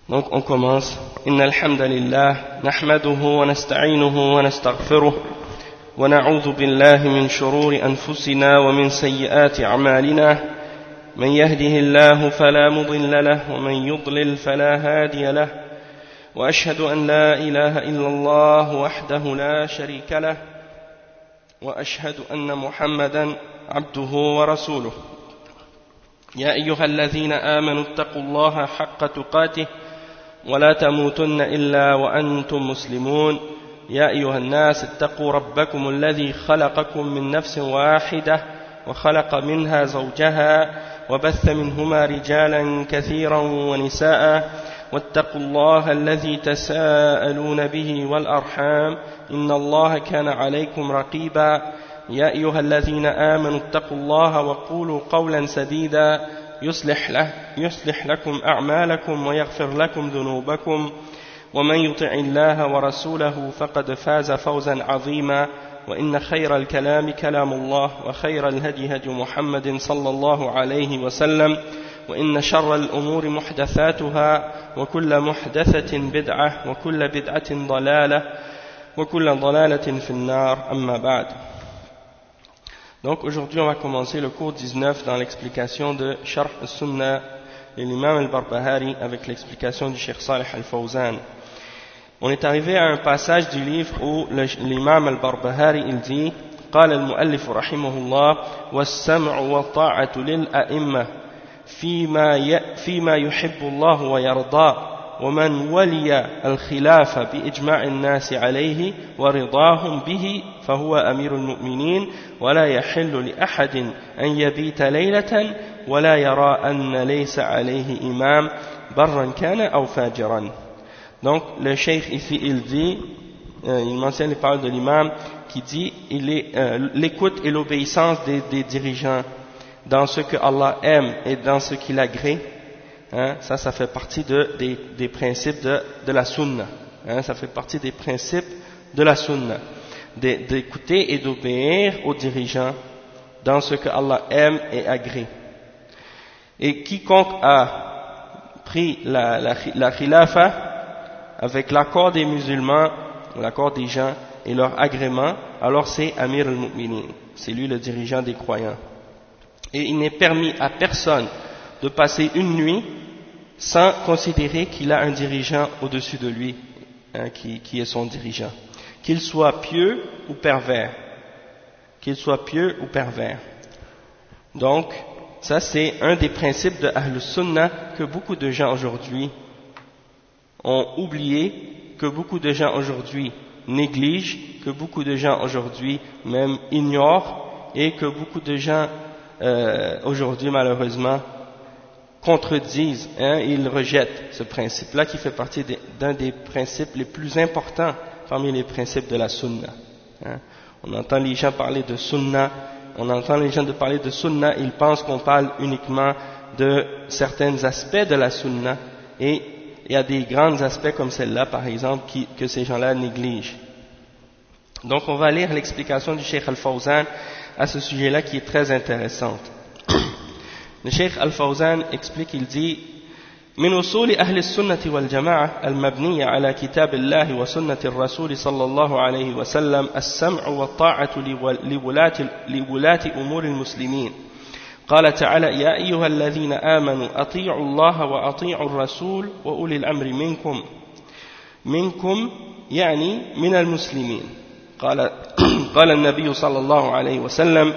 Donc on commence. Inna alhamdulillah, nahmaduhu wa nasta'inuhu wa nastaghfiruh wa na'udhu billahi min shururi anfusina wa min sayyiati a'malina. Man yahdihillahu fala mudilla lahu wa man yudlil fala hadiya lahu. Wa ashhadu an la ilaha illallah wahdahu la sharika lahu. Wa ashhadu anna Muhammadan abduhu wa rasuluh. يا أيها الذين آمنوا اتقوا الله حق تقاته ولا تموتن إلا وأنتم مسلمون يا أيها الناس اتقوا ربكم الذي خلقكم من نفس واحدة وخلق منها زوجها وبث منهما رجالا كثيرا ونساء واتقوا الله الذي تساءلون به والأرحام إن الله كان عليكم رقيبا يا أيها الذين آمنوا اتقوا الله وقولوا قولا سديدا يصلح لكم أعمالكم ويغفر لكم ذنوبكم ومن يطع الله ورسوله فقد فاز فوزا عظيما وإن خير الكلام كلام الله وخير الهدي هدي محمد صلى الله عليه وسلم وإن شر الأمور محدثاتها وكل محدثة بدعة وكل بدعة ضلالة وكل ضلالة في النار أما بعد. Donc aujourd'hui on va commencer le cours 19 dans l'explication de Sharh al-Sunnah de l'imam al-Barbahari avec l'explication du Cheikh Salih al-Fawzan. On est arrivé à un passage du livre où l'imam al-Barbahari il dit قال المؤلف رحمه الله والسمع والطاعة للأئمة فيما يحب الله ويرضاه ومن ولي الخلاف بإجماع الناس عليه ورضاهم به فهو أمير المؤمنين ولا يحل لأحد أن يبيت ليلة ولا يرى أن ليس عليه إمام برا كان أو فاجرا. Donc le cheikh ici il dit, il mentionne les paroles de l'imam qui dit l'écoute et l'obéissance des dirigeants dans ce que Allah aime et dans ce qu'il agrée. Hein, ça fait partie des principes de la sunna. Hein, ça fait partie des principes de la sunna. D'écouter et d'obéir aux dirigeants dans ce que Allah aime et agrée. Et quiconque a pris la khilafa avec l'accord des musulmans, l'accord des gens et leur agrément, alors c'est Amir al-Mu'minin. C'est lui le dirigeant des croyants. Et il n'est permis à personne de passer une nuit sans considérer qu'il a un dirigeant au-dessus de lui, hein, qui est son dirigeant. Qu'il soit pieux ou pervers. Qu'il soit pieux ou pervers. Donc, ça c'est un des principes de Ahlus Sunnah que beaucoup de gens aujourd'hui ont oublié, que beaucoup de gens aujourd'hui négligent, que beaucoup de gens aujourd'hui même ignorent et que beaucoup de gens aujourd'hui malheureusement contredisent, hein, ils rejettent ce principe-là qui fait partie d'un des principes les plus importants parmi les principes de la sunna. Hein. On entend les gens parler de sunna, ils pensent qu'on parle uniquement de certains aspects de la sunna et il y a des grands aspects comme celle-là par exemple que ces gens-là négligent. Donc on va lire l'explication du Cheikh Al-Fawzan à ce sujet-là qui est très intéressante. Le Cheikh Al-Fawzan explique, il dit من أصول أهل السنة والجماعة المبنية على كتاب الله وسنة الرسول صلى الله عليه وسلم السمع والطاعة لولاة أمور المسلمين. قال تعالى يا أيها الذين آمنوا أطيعوا الله وأطيعوا الرسول وأولي الأمر منكم يعني من المسلمين. قال النبي صلى الله عليه وسلم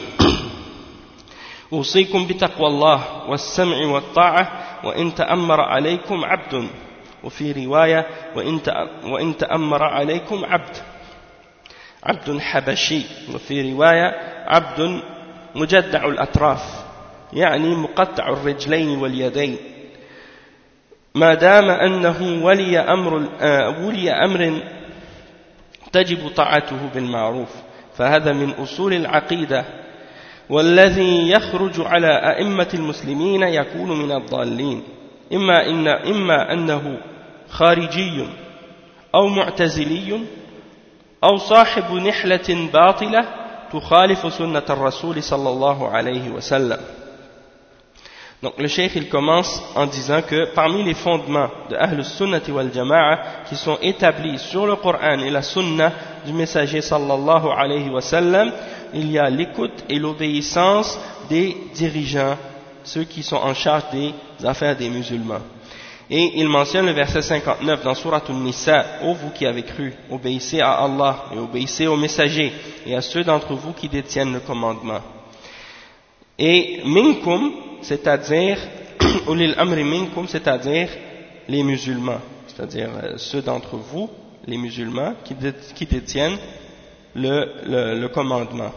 أوصيكم بتقوى الله والسمع والطاعة وإن تأمر عليكم عبد وفي رواية وإن تأمر عليكم عبد حبشي وفي رواية عبد مجدع الأطراف يعني مقطع الرجلين واليدين ما دام أنه ولي أمر تجب طاعته بالمعروف فهذا من أصول العقيدة والذي يخرج على أئمة المسلمين يكون من الضالين إما أنه خارجي أو معتزلي أو صاحب نحلة باطلة تخالف سنة الرسول صلى الله عليه وسلم. Donc le cheikh il commence en disant que parmi les fondements de Ahlus Sunnati wal Jama'a qui sont établis sur le Coran et la Sunna du messager sallallahu alayhi wa sallam, il y a l'écoute et l'obéissance des dirigeants, ceux qui sont en charge des affaires des musulmans. Et il mentionne le verset 59 dans Surat An-Nisa: ô vous qui avez cru, obéissez à Allah et obéissez aux messagers et à ceux d'entre vous qui détiennent le commandement. Et minkum, c'est-à-dire ulil amri minkum, c'est-à-dire les musulmans, c'est-à-dire ceux d'entre vous, les musulmans qui détiennent le commandement.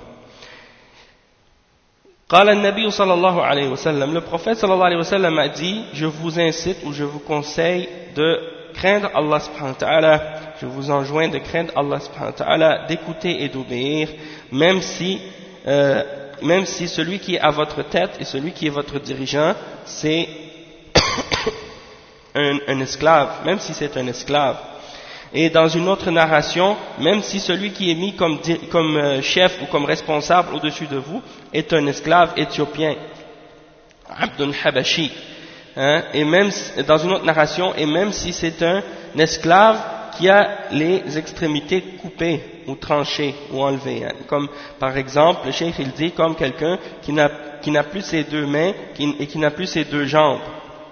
قال النبي صلى الله عليه وسلم, le prophète صلى الله عليه وسلم a dit: je vous incite ou je vous conseille de craindre Allah subhanahu wa ta'ala, je vous enjoins de craindre Allah subhanahu wa ta'ala, d'écouter et d'obéir, même si celui qui est à votre tête et celui qui est votre dirigeant, c'est un esclave, même si c'est un esclave. Et dans une autre narration, même si celui qui est mis comme chef ou comme responsable au-dessus de vous est un esclave éthiopien, Abdun Habashi, et même dans une autre narration, et même si c'est un esclave qui a les extrémités coupées ou tranchées ou enlevées, comme par exemple le cheikh il dit comme quelqu'un qui n'a plus ses deux mains et qui n'a plus ses deux jambes.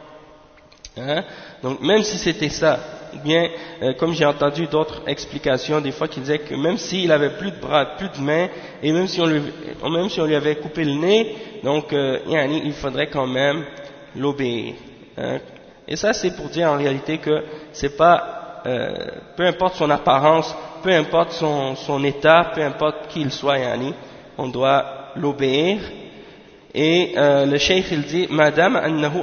Donc même si c'était ça, ou bien comme j'ai entendu d'autres explications des fois qui disaient que même s'il avait plus de bras, plus de mains, et même si on lui avait coupé le nez, donc il faudrait quand même l'obéir. Et ça c'est pour dire en réalité que c'est pas peu importe son apparence, peu importe son état, peu importe qui il soit, on doit l'obéir. Et le cheikh il dit: madame annahu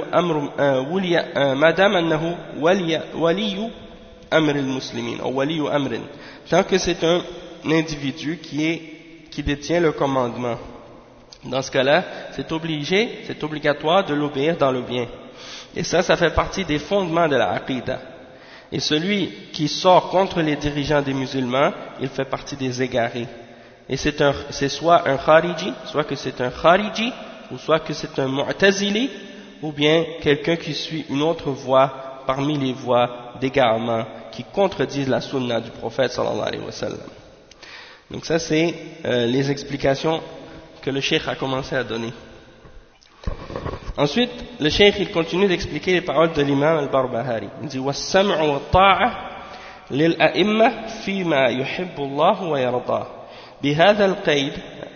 waliyu amr al-muslimin ou waliyu amrin, tant que c'est un individu qui détient le commandement. Dans ce cas-là, c'est obligatoire de l'obéir dans le bien. Et ça fait partie des fondements de la aqida. Et celui qui sort contre les dirigeants des musulmans, il fait partie des égarés. Et c'est soit un khariji, soit que c'est un khariji, ou soit que c'est un mu'tazili, ou bien quelqu'un qui suit une autre voie parmi les voies d'égarement qui contredisent la sunna du prophète sallallahu alayhi wa sallam. Donc ça c'est les explications que le cheikh a commencé à donner. Ensuite, le cheikh il continue d'expliquer les paroles de l'imam al-Barbahari. Il dit: وَالسَّمْعُ وَالطَّاعَةُ لِلْأَئِمَّةِ فِيمَا يُحِبُّ اللَّهُ وَيَرْضَاهُ. بهذا القيد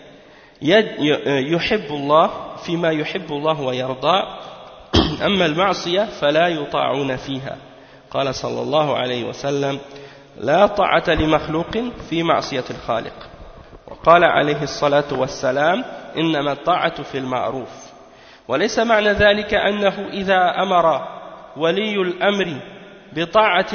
يحب الله فيما يحب الله ويرضى، أما المعصية فلا يطاعون فيها. قال صلى الله عليه وسلم: لا طاعة لمخلوق في معصية الخالق. وقال عليه الصلاة والسلام: إنما الطاعة في المعروف. وليس معنى ذلك أنه إذا أمر ولي الأمر بطاعة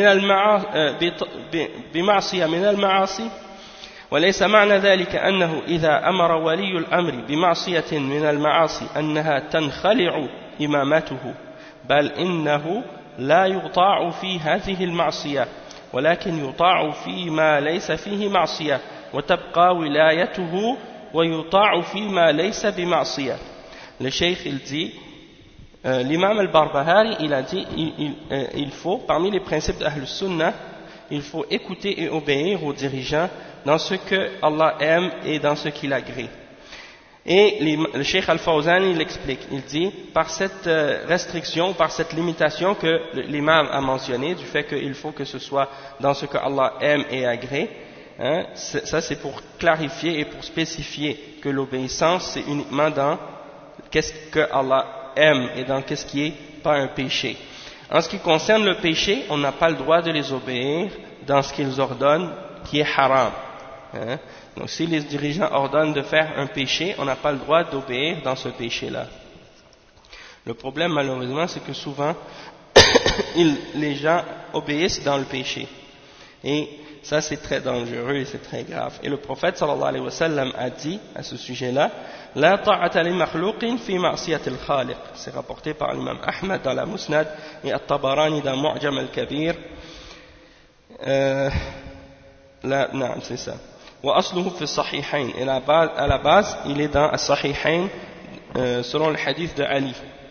بمعصية من المعاصي، وليس معنى ذلك أنه إذا أمر ولي الأمر بمعصية من المعاصي أنها تنخلع إمامته، بل إنه لا يطاع في هذه المعصية، ولكن يطاع فيما ليس فيه معصية، وتبقى ولايته، ويطاع فيما ليس بمعصية. Le cheikh il dit, l'imam al-Barbahari il a dit, il faut, parmi les principes d'Ahl Sunnah, il faut écouter et obéir aux dirigeants dans ce que Allah aime et dans ce qu'il agrée. Et le cheikh Al-Fawzan il explique, il dit, par cette restriction, par cette limitation que l'imam a mentionné, du fait qu'il faut que ce soit dans ce que Allah aime et agrée, ça c'est pour clarifier et pour spécifier que l'obéissance c'est uniquement dans qu'est-ce que Allah aime et dans qu'est-ce qui est pas un péché. En ce qui concerne le péché, on n'a pas le droit de les obéir dans ce qu'ils ordonnent qui est haram. Donc si les dirigeants ordonnent de faire un péché, on n'a pas le droit d'obéir dans ce péché-là. Le problème malheureusement c'est que souvent les gens obéissent dans le péché. Et ça c'est très dangereux et c'est très grave. Et le prophète sallallahu alayhi wa sallam a dit à ce sujet-là: La ta'ata li makhluqin fi ma'siyati al-khaliq. C'est rapporté par l'imam Ahmad dans la Musnad et At-Tabarani dans Mu'jam al-Kabir. Non, c'est ça. Wa asluhu fi as-sahihayn. Et à la base, il est dans as-sahihayn selon le hadith de Ali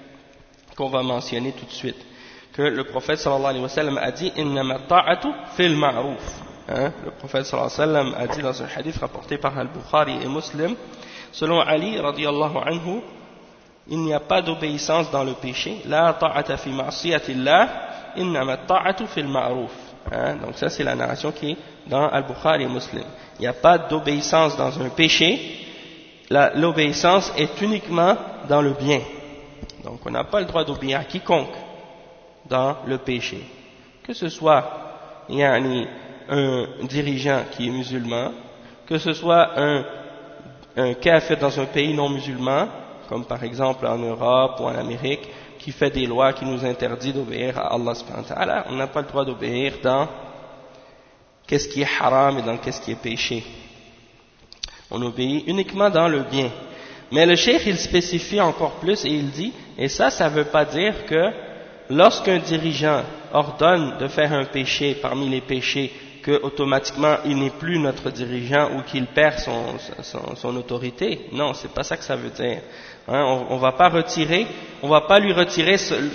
qu'on va mentionner tout de suite, que le prophète sallallahu alayhi wa sallam a dit innama ta'atu fil ma'ruf. Le prophète sallallahu alayhi wa sallam a dit dans un hadith rapporté par Al-Bukhari et Muslim, selon Ali radiyallahu anhu, il n'y a pas d'obéissance dans le péché, la ta'ata fi ma'siyatillah, innama ta'atu fil ma'ruf. Donc ça c'est la narration qui est dans Al-Bukhari et Muslim. Il n'y a pas d'obéissance dans un péché, l'obéissance est uniquement dans le bien. Donc on n'a pas le droit d'obéir à quiconque dans le péché. Que ce soit un dirigeant qui est musulman, que ce soit un kafir dans un pays non musulman, comme par exemple en Europe ou en Amérique, qui fait des lois qui nous interdisent d'obéir à Allah subhanahu wa ta'ala, on n'a pas le droit d'obéir dans qu'est-ce qui est haram et dans qu'est-ce qui est péché. On obéit uniquement dans le bien. Mais le cheikh il spécifie encore plus et il dit, et ça ne veut pas dire que lorsqu'un dirigeant ordonne de faire un péché parmi les péchés, que automatiquement il n'est plus notre dirigeant ou qu'il perd son autorité. Non, c'est pas ça que ça veut dire. On va pas lui retirer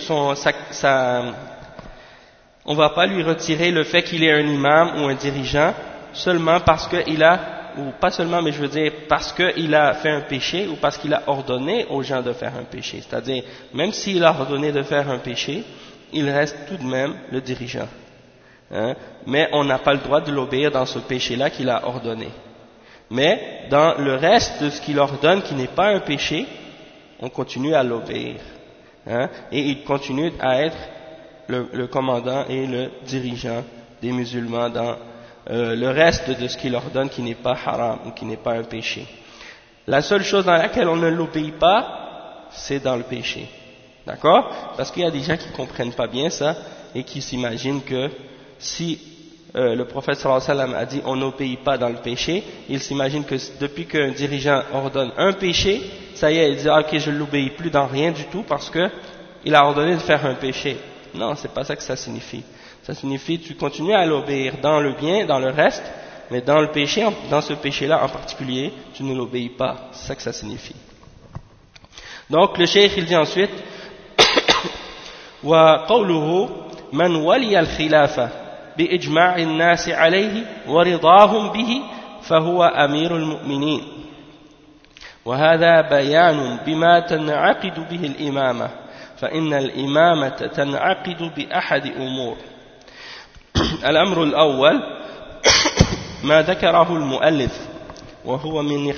on va pas lui retirer le fait qu'il est un imam ou un dirigeant seulement parce qu'il a, ou pas seulement, mais je veux dire parce qu'il a fait un péché ou parce qu'il a ordonné aux gens de faire un péché. C'est-à-dire, même s'il a ordonné de faire un péché, il reste tout de même le dirigeant. Mais on n'a pas le droit de l'obéir dans ce péché-là qu'il a ordonné. Mais dans le reste de ce qu'il ordonne qui n'est pas un péché, on continue à l'obéir. Et il continue à être le commandant et le dirigeant des musulmans dans le reste de ce qu'il ordonne qui n'est pas haram ou qui n'est pas un péché. La seule chose dans laquelle on ne l'obéit pas, c'est dans le péché. D'accord? Parce qu'il y a des gens qui ne comprennent pas bien ça et qui s'imaginent que si le prophète sallallahu alayhi wa sallam a dit on n'obéit pas dans le péché, ils s'imaginent que depuis qu'un dirigeant ordonne un péché, ça y est, il dit ok, je ne l'obéis plus dans rien du tout parce que il a ordonné de faire un péché. Non, c'est pas ça que ça signifie. Ça signifie tu continues à l'obéir dans le bien, dans le reste, mais dans le péché, dans ce péché-là en particulier, tu ne l'obéis pas. C'est ça que ça signifie. Donc le cheikh il dit ensuite wa qawluhu man waliya al-khilafa بإجماع الناس عليه ورضاهم به فهو أمير المؤمنين وهذا بيان بما تنعقد به الإمامة فإن الإمامة تنعقد بأحد أمور الأمر الأول ما ذكره المؤلف وهو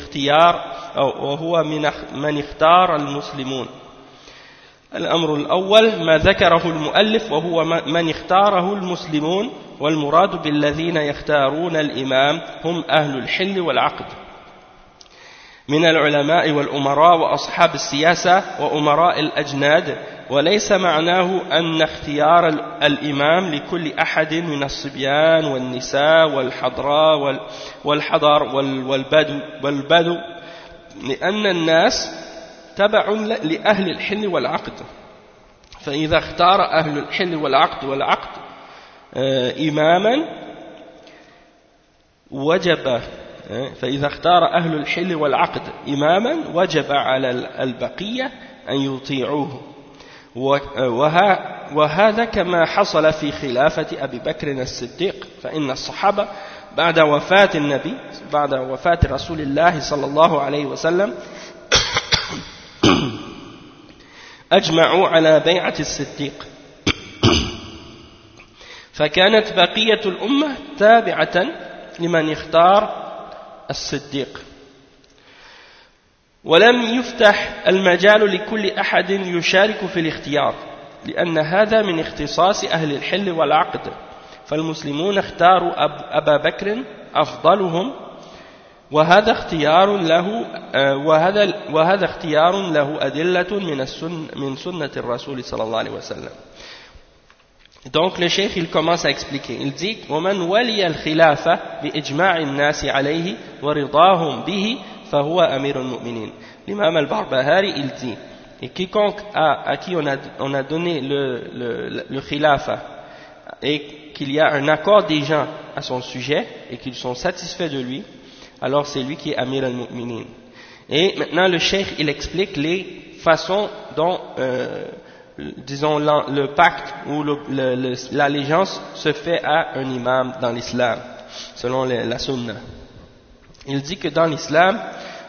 من اختار المسلمون الأمر الأول ما ذكره المؤلف وهو من اختاره المسلمون والمراد بالذين يختارون الإمام هم أهل الحل والعقد من العلماء والأمراء وأصحاب السياسة وأمراء الأجناد وليس معناه أن اختيار الإمام لكل أحد من الصبيان والنساء والحضر والبدو لأن الناس تبع لأهل الحل والعقد فإذا اختار أهل الحل والعقد إماما وجب على البقية أن يطيعوه وهذا كما حصل في خلافة أبي بكر الصديق فإن الصحابة بعد وفاة رسول الله صلى الله عليه وسلم أجمعوا على بيعة الصديق فكانت بقية الأمة تابعة لمن اختار الصديق ولم يفتح المجال لكل أحد يشارك في الاختيار لأن هذا من اختصاص أهل الحل والعقد فالمسلمون اختاروا أبا بكر أفضلهم وهذا اختيار له أدلة من سنة الرسول صلى الله عليه وسلم. Donc le cheikh il commence à expliquer. Il dit ومن ولي الخلافة بإجماع الناس عليه ورضاهم به فهو أمير المؤمنين. L'imam al-Barbahari il dit et quiconque à qui on a donné le khilafa et qu'il y a un accord des gens à son sujet et qu'ils sont satisfaits de lui, alors c'est lui qui est Amir al-Mu'minin. Et maintenant le cheikh il explique les façons dont disons le pacte ou l'allégeance se fait à un imam dans l'islam, selon la sunna. Il dit que dans l'islam,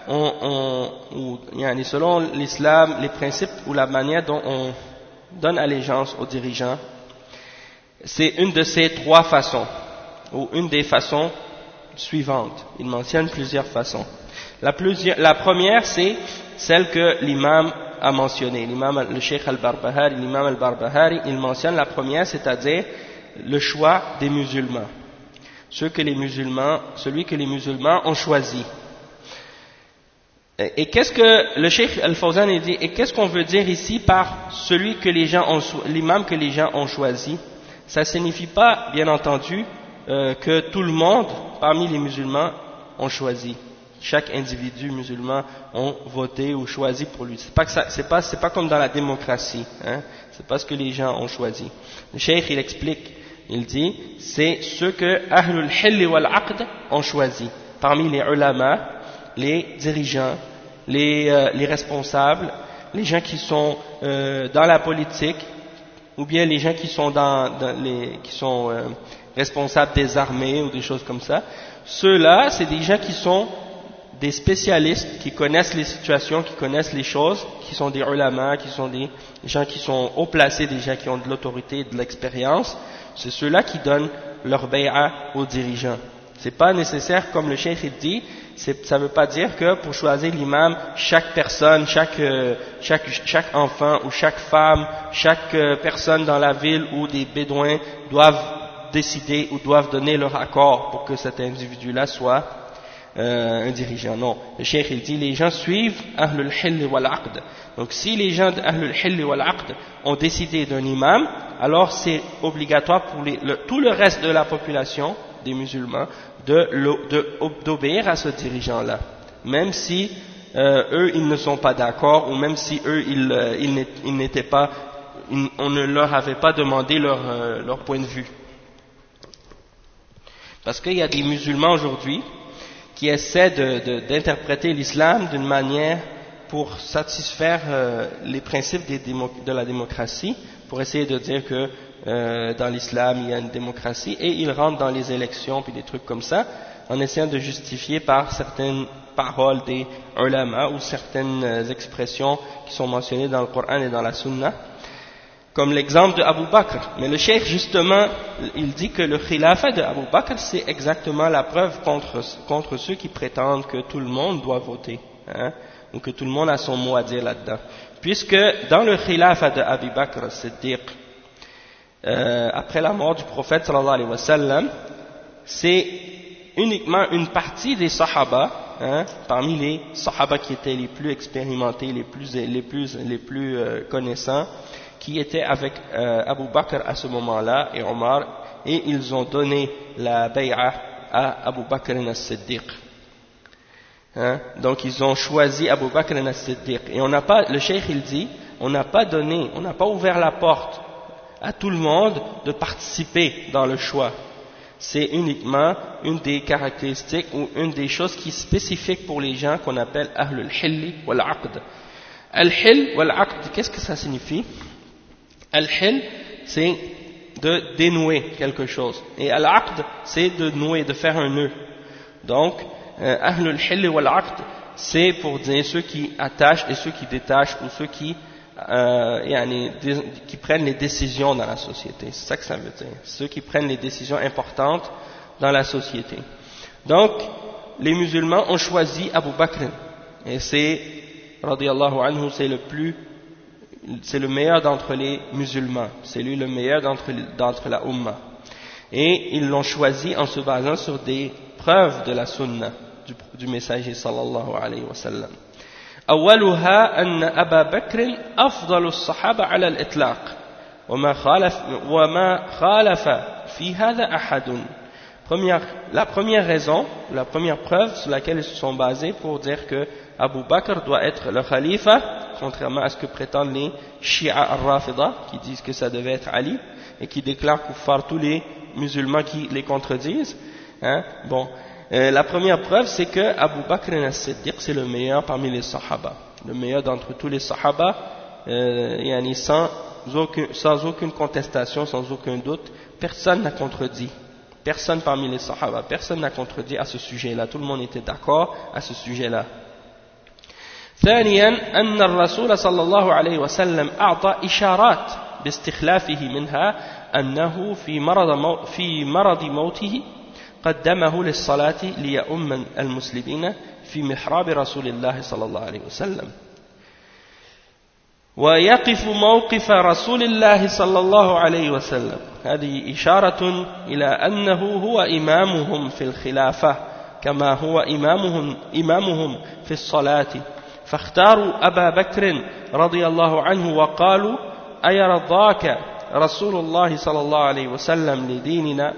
selon l'islam, les principes ou la manière dont on donne allégeance aux dirigeants, c'est une de ces trois façons, ou une des façons suivantes. Il mentionne plusieurs façons. La première, c'est celle que l'imam a mentionnée. Le Cheikh al-Barbahari, l'imam al-Barbahari, il mentionne la première, c'est-à-dire le choix des musulmans. Celui que les musulmans ont choisi. Et qu'est-ce que le Cheikh al-Fawzan dit, et qu'est-ce qu'on veut dire ici par l'imam que les gens ont choisi? Ça signifie pas, bien entendu, que tout le monde, parmi les musulmans, ont choisi. Chaque individu musulman ont voté ou choisi pour lui. C'est pas comme dans la démocratie, hein. C'est pas ce que les gens ont choisi. Le Cheikh, il explique, il dit, c'est ce que Ahlul Hill wal Aqd ont choisi. Parmi les ulama, les dirigeants, les responsables, les gens qui sont dans la politique, ou bien les gens qui sont responsables des armées ou des choses comme ça. Ceux-là, c'est des gens qui sont des spécialistes, qui connaissent les situations, qui connaissent les choses, qui sont des ulama, qui sont des gens qui sont haut placés, des gens qui ont de l'autorité et de l'expérience. C'est ceux-là qui donnent leur bay'a aux dirigeants. C'est pas nécessaire, comme le cheikh dit, ça veut pas dire que pour choisir l'imam, chaque personne, chaque enfant ou chaque femme, chaque personne dans la ville ou des bédouins doivent décider ou doivent donner leur accord pour que cet individu-là soit un dirigeant. Non, le cheikh il dit les gens suivent Ahlul Hill wal Aqd. Donc si les gens de Ahlul Hill wal Aqd ont décidé d'un imam, alors c'est obligatoire pour tout le reste de la population des musulmans d'obéir à ce dirigeant-là, même si eux ils ne sont pas d'accord, ou même si eux ils n'étaient pas, on ne leur avait pas demandé leur point de vue. Parce qu'il y a des musulmans aujourd'hui qui essaient d'interpréter l'islam d'une manière pour satisfaire les principes de la démocratie, pour essayer de dire que dans l'islam il y a une démocratie, et ils rentrent dans les élections puis des trucs comme ça, en essayant de justifier par certaines paroles des ulama ou certaines expressions qui sont mentionnées dans le Coran et dans la Sunna, comme l'exemple de Abu Bakr. Mais le cheikh justement, il dit que le khilafa de Abu Bakr c'est exactement la preuve contre ceux qui prétendent que tout le monde doit voter, hein, ou que tout le monde a son mot à dire là-dedans. Puisque dans le khilafa de Abu Bakr Siddiq, après la mort du prophète sallallahu alayhi wa sallam, c'est uniquement une partie des sahaba, hein, parmi les sahaba qui étaient les plus expérimentés, les plus connaissants, qui étaient avec Abu Bakr à ce moment-là et Omar, et ils ont donné la bay'a à Abu Bakr as-Siddiq. Hein? Donc ils ont choisi Abu Bakr as-Siddiq. Et le cheikh il dit, on n'a pas ouvert la porte à tout le monde de participer dans le choix. C'est uniquement une des caractéristiques ou une des choses qui est spécifique pour les gens qu'on appelle Ahlul Hill wal Aqd. Al-Hill wal Aqd, qu'est-ce que ça signifie? Al-Hill, c'est de dénouer quelque chose. Et Al-Aqd, c'est de nouer, de faire un nœud. Donc, Ahlul Hill wal Aqd, c'est pour dire ceux qui attachent et ceux qui détachent, ou ceux qui prennent les décisions dans la société. C'est ça que ça veut dire. Ceux qui prennent les décisions importantes dans la société. Donc, les musulmans ont choisi Abu Bakr. Et c'est, radiyallahu anhu, c'est le meilleur d'entre les musulmans. C'est lui le meilleur d'entre la Ummah. Et ils l'ont choisi en se basant sur des preuves de la sunna du messager sallallahu alayhi wa sallam. أولها أن أبا بكر أفضل الصحابة على الإطلاق وما خالف في هذا أحد. La première raison, la première preuve sur laquelle ils se sont basés pour dire que Abu Bakr doit être le khalifa, contrairement à ce que prétendent les Shia al-Rafida, qui disent que ça devait être Ali, et qui déclarent kuffar tous les musulmans qui les contredisent. Hein? Bon. La première preuve, c'est que Abu Bakr as-Siddiq, c'est le meilleur parmi les Sahaba. Le meilleur d'entre tous les Sahaba, sans sans aucune contestation, sans aucun doute, personne n'a contredit. Personne parmi les Sahaba, personne n'a contredit à ce sujet-là. Tout le monde était d'accord à ce sujet-là. ثانيا أن الرسول صلى الله عليه وسلم أعطى إشارات باستخلافه منها أنه في مرض موته قدمه للصلاة ليؤم المسلمين في محراب رسول الله صلى الله عليه وسلم ويقف موقف رسول الله صلى الله عليه وسلم. هذه إشارة إلى أنه هو إمامهم في الخلافة كما هو إمامهم في الصلاة، فاختاروا أبا بكر رضي الله عنه وقالوا أيرضاك رسول الله صلى الله عليه وسلم لديننا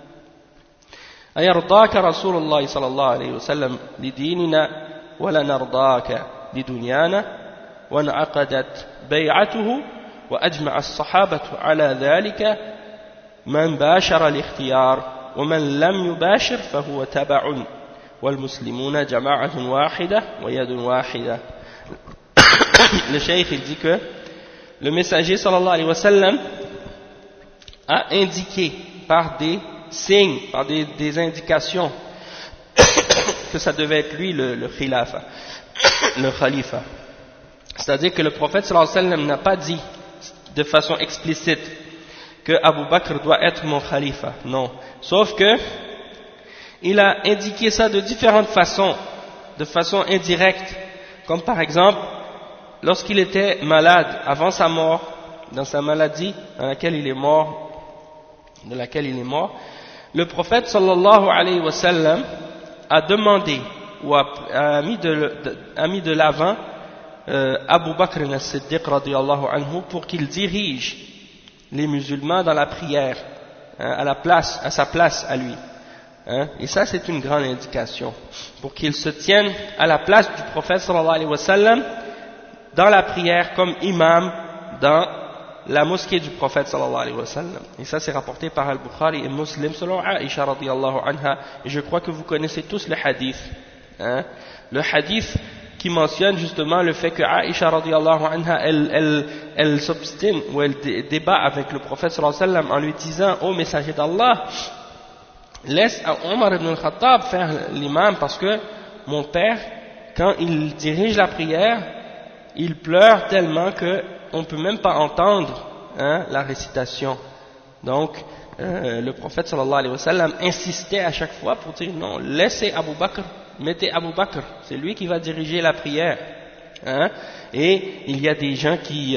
أيرضاك رسول الله صلى الله عليه وسلم لديننا ولا نرضاك لدنيانا، وانعقدت بيعته وأجمع الصحابة على ذلك من باشر الاختيار ومن لم يباشر فهو تبع والmuslimuna jama'atun wahida wa yadun wahida. Le cheikh il dit que le messager sallallahu alayhi wa sallam a indiqué par des signes, par des indications que ça devait être lui le khilafa, le khalifa. C'est-à-dire que le prophète sallallahu alayhi wa sallam n'a pas dit de façon explicite que Abu Bakr doit être mon khalifa, non. Sauf que il a indiqué ça de différentes façons, de façon indirecte, comme par exemple lorsqu'il était malade, avant sa mort, dans sa maladie de laquelle il est mort, le prophète sallallahu alayhi wa sallam a demandé ou a mis de l'avant Abu Bakr as-Siddiq radiyallahu anhu pour qu'il dirige les musulmans dans la prière, à sa place à lui. Et ça c'est une grande indication pour qu'ils se tiennent à la place du prophète sallallahu alayhi wa sallam dans la prière comme imam dans la mosquée du prophète sallallahu alayhi wa sallam. Et ça c'est rapporté par Al-Bukhari et Muslim selon Aisha radiyallahu anha. Et je crois que vous connaissez tous le hadith, le hadith qui mentionne justement le fait que Aisha radiyallahu anha elle s'obstine ou elle débat avec le prophète sallallahu alayhi wa sallam en lui disant: ô messager d'Allah, laisse Omar ibn al-Khattab faire l'imam parce que mon père, quand il dirige la prière, il pleure tellement qu'on ne peut même pas entendre la récitation. Donc le prophète sallallahu alayhi wa sallam insistait à chaque fois pour dire non, laissez Abu Bakr, mettez Abu Bakr, c'est lui qui va diriger la prière. Et il y a des gens qui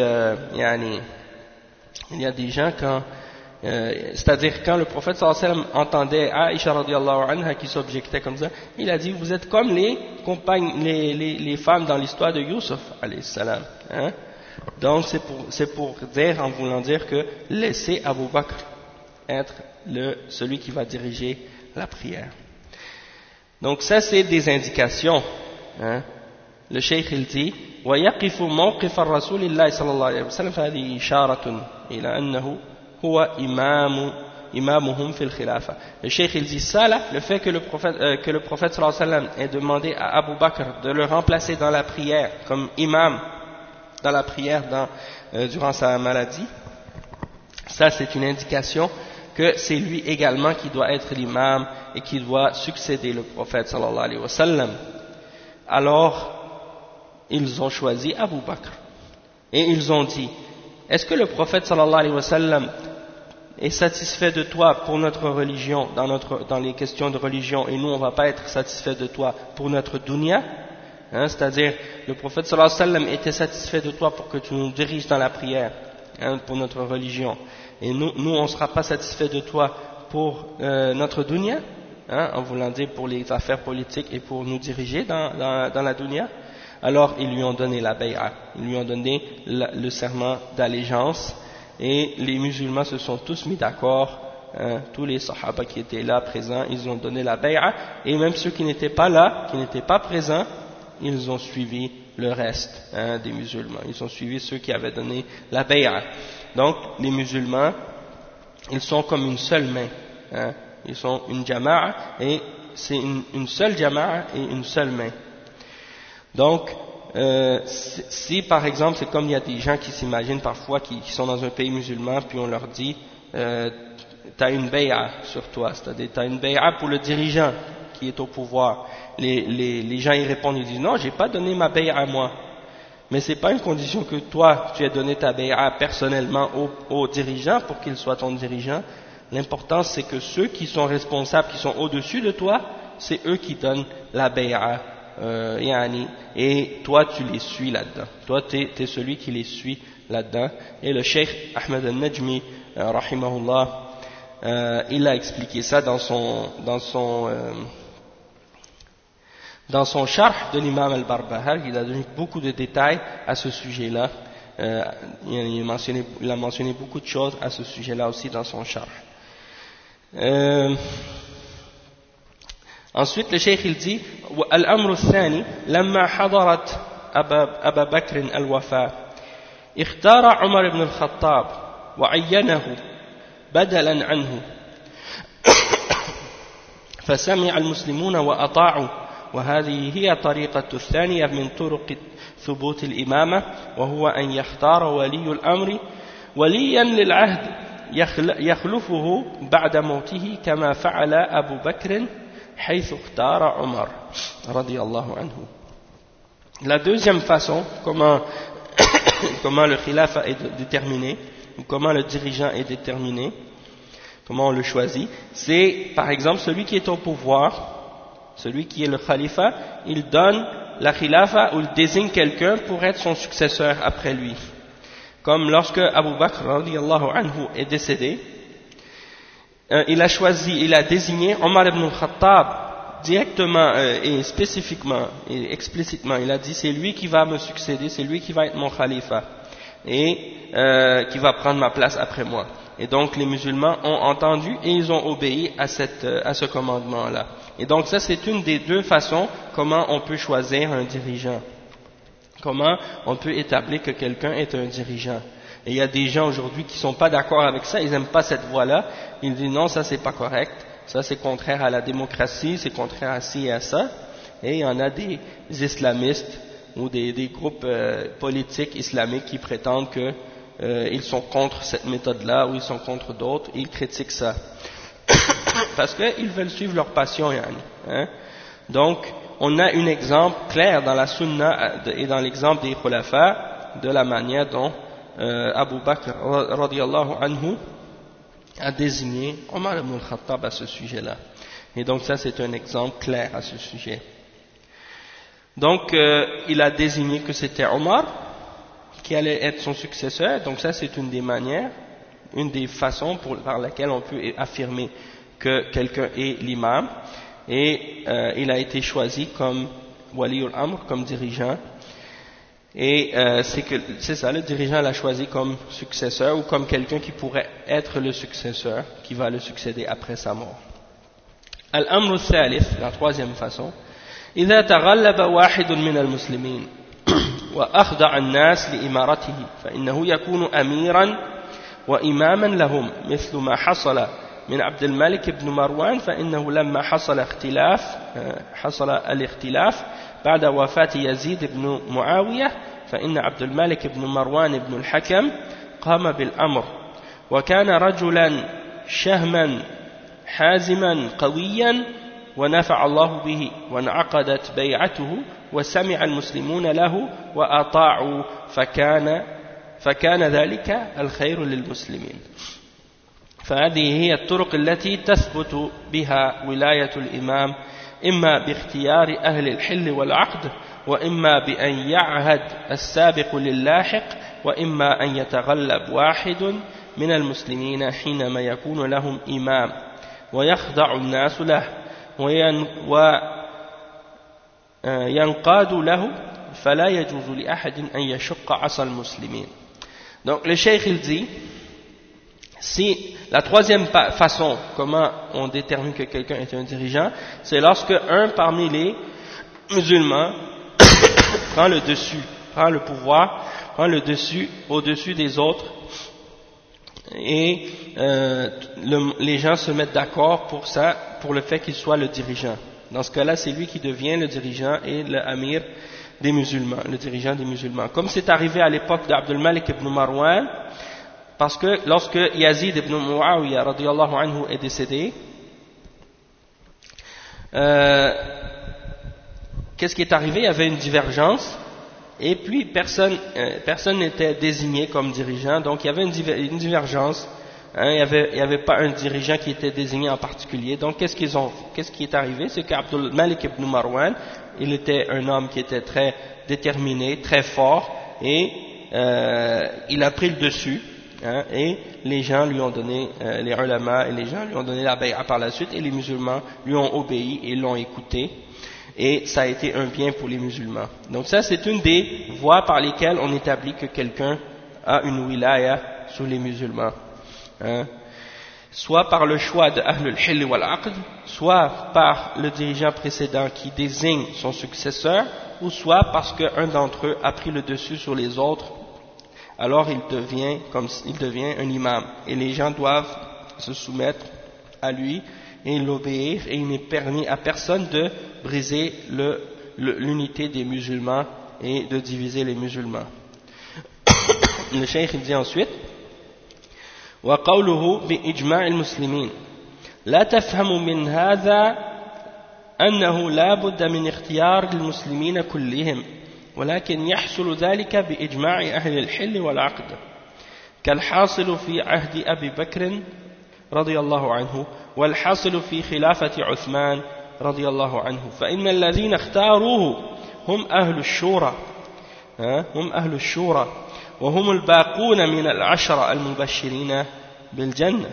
c'est-à-dire quand le prophète sallallahu alayhi wa sallam entendait Aisha radiyallahu anha qui s'objectait comme ça, il a dit: vous êtes comme les compagnes, les femmes dans l'histoire de Yusuf alayhi salam. Donc c'est pour dire, en voulant dire que laissez Abu Bakr être celui qui va diriger la prière. Donc ça c'est des indications. Le cheikh il dit: ويقف موقف الرسول الله صلى الله عليه وسلم فهذه إشارة إلى أنه هو إمامهم في الخلافة. Le cheikh il dit ça là, le fait que le prophète sallallahu alayhi wa sallam ait demandé à Abu Bakr de le remplacer dans la prière comme imam dans la prière durant sa maladie, ça c'est une indication que c'est lui également qui doit être l'imam et qui doit succéder le prophète sallallahu alayhi wa sallam. Alors ils ont choisi Abu Bakr et ils ont dit: est-ce que le prophète sallallahu alayhi wa sallam est satisfait de toi pour notre religion, dans les questions de religion, et nous on ne va pas être satisfait de toi pour notre dunya? C'est-à-dire le prophète sallallahu alayhi wa sallam était satisfait de toi pour que tu nous diriges dans la prière, pour notre religion, et nous on ne sera pas satisfait de toi pour notre dunya, en voulant dire pour les affaires politiques et pour nous diriger dans la dunya. Alors ils lui ont donné la bay'a, ils lui ont donné le serment d'allégeance, et les musulmans se sont tous mis d'accord, tous les sahaba qui étaient là présents, ils ont donné la bay'a, et même ceux qui n'étaient pas là, qui n'étaient pas présents, ils ont suivi le reste des musulmans, ils ont suivi ceux qui avaient donné la bay'a. Donc les musulmans, ils sont comme une seule main, ils sont une jama'a, et c'est une seule jama'a et une seule main. Donc si par exemple, c'est comme il y a des gens qui s'imaginent parfois qui sont dans un pays musulman, puis on leur dit t'as une bay'a sur toi, c'est-à-dire t'as une bay'a pour le dirigeant qui est au pouvoir. Les gens y répondent, ils disent non, j'ai pas donné ma bay'a à moi. Mais c'est pas une condition que toi tu aies donné ta bay'a personnellement au dirigeant pour qu'il soit ton dirigeant. L'important c'est que ceux qui sont responsables, qui sont au-dessus de toi, c'est eux qui donnent la bay'a. Et toi tu les suis là-dedans, toi t'es celui qui les suit là-dedans. Et le Cheikh Ahmed al-Najmi rahimahullah, il a expliqué ça dans son sharh de l'imam al-Barbahar. Il a donné beaucoup de détails à ce sujet-là. Il a mentionné beaucoup de choses à ce sujet-là aussi dans son sharh. Ensuite, le cheikh il dit الأمر الثاني لما حضرت أبا بكر الوفاة اختار عمر بن الخطاب وعينه بدلا عنه فسمع المسلمون وأطاعوا وهذه هي طريقة الثانية من طرق ثبوت الإمامة وهو أن يختار ولي الأمر وليا للعهد يخلفه بعد موته كما فعل أبو بكر حيث اختار عمر رضي الله عنه. La deuxième façon, comment le khilafa est déterminé, ou comment le dirigeant est déterminé, comment on le choisit, c'est par exemple celui qui est au pouvoir, celui qui est le khalifa, il donne la khilafa ou il désigne quelqu'un pour être son successeur après lui. Comme lorsque Abu Bakr radiyallahu anhu est décédé, il a désigné Omar ibn al-Khattab directement et spécifiquement et explicitement. Il a dit c'est lui qui va me succéder, c'est lui qui va être mon khalifa et qui va prendre ma place après moi. Et donc les musulmans ont entendu et ils ont obéi à ce commandement-là. Et donc ça c'est une des deux façons comment on peut choisir un dirigeant. Comment on peut établir que quelqu'un est un dirigeant. Et il y a des gens aujourd'hui qui ne sont pas d'accord avec ça, ils n'aiment pas cette voie-là, ils disent non, ça c'est pas correct, ça c'est contraire à la démocratie, c'est contraire à ci et à ça. Et il y en a des islamistes ou des groupes politiques islamiques qui prétendent qu'ils sont contre cette méthode-là ou ils sont contre d'autres, et ils critiquent ça. Parce qu'ils veulent suivre leur passion. Hein. Donc, on a un exemple clair dans la sunna et dans l'exemple des khulafa de la manière dont Abu Bakr radiyallahu anhu a désigné Omar ibn al-Khattab à ce sujet-là. Et donc ça c'est un exemple clair à ce sujet. Donc il a désigné que c'était Omar qui allait être son successeur. Donc ça c'est une des manières, une des façons par laquelle on peut affirmer que quelqu'un est l'imam. Et il a été choisi comme waliul amr, comme dirigeant. Et c'est ça, le dirigeant l'a choisi comme successeur ou comme quelqu'un qui pourrait être le successeur, qui va le succéder après sa mort. Al-amr al-thalith, la troisième façon, إذا تغلب واحد من المسلمين وأخضع الناس لإمارته فإنه يكون أميرا وإماما لهم مثل ما حصل من عبد الملك بن مروان فإنه لما حصل الاختلاف بعد وفاة يزيد بن معاوية فإن عبد الملك بن مروان بن الحكم قام بالأمر وكان رجلا شهما حازما قويا ونفع الله به وانعقدت بيعته وسمع المسلمون له وأطاعوا فكان ذلك الخير للمسلمين. فهذه هي الطرق التي تثبت بها ولاية الإمام إما باختيار أهل الحل والعقد وإما بأن يعهد السابق للاحق وإما أن يتغلب واحد من المسلمين حينما يكون لهم إمام ويخضع الناس له وينقاد له فلا يجوز لأحد أن يشق عصا المسلمين. Donc le cheikh il dit, si la troisième façon comment on détermine que quelqu'un est un dirigeant, c'est lorsque un parmi les musulmans prend le dessus, prend le pouvoir, prend le dessus au-dessus des autres et les gens se mettent d'accord pour ça, pour le fait qu'il soit le dirigeant. Dans ce cas-là, c'est lui qui devient le dirigeant et le amir des musulmans, le dirigeant des musulmans. Comme c'est arrivé à l'époque d'Abdul Malik ibn Marwan, parce que lorsque Yazid ibn Muawiyah radiyallahu anhu est décédé, qu'est-ce qui est arrivé? Il y avait une divergence, et puis personne n'était désigné comme dirigeant, donc il y avait une divergence. Hein, il y avait pas un dirigeant qui était désigné en particulier. Donc qu'est-ce qui est arrivé? C'est qu'Abdul Malik ibn Marwan, il était un homme qui était très déterminé, très fort, et il a pris le dessus, hein, et les gens lui ont donné, les ulama et les gens lui ont donné la bay'a par la suite, et les musulmans lui ont obéi et l'ont écouté, et ça a été un bien pour les musulmans. Donc ça, c'est une des voies par lesquelles on établit que quelqu'un a une wilaya sur les musulmans. Hein, soit par le choix de Ahlul Hill wal Aqd, soit par le dirigeant précédent qui désigne son successeur, ou soit parce qu'un d'entre eux a pris le dessus sur les autres, alors il devient un imam, et les gens doivent se soumettre à lui et l'obéir, et il n'est permis à personne de briser l'unité des musulmans et de diviser les musulmans. Le cheikh dit ensuite: وقوله بإجماع المسلمين لا تفهم من هذا أنه لا بد من اختيار المسلمين كلهم ولكن يحصل ذلك بإجماع أهل الحل والعقد كالحاصل في عهد أبي بكر رضي الله عنه والحاصل في خلافة عثمان رضي الله عنه فإن الذين اختاروه هم أهل الشورى وهم الباقون من العشرة المبشرين بالجنة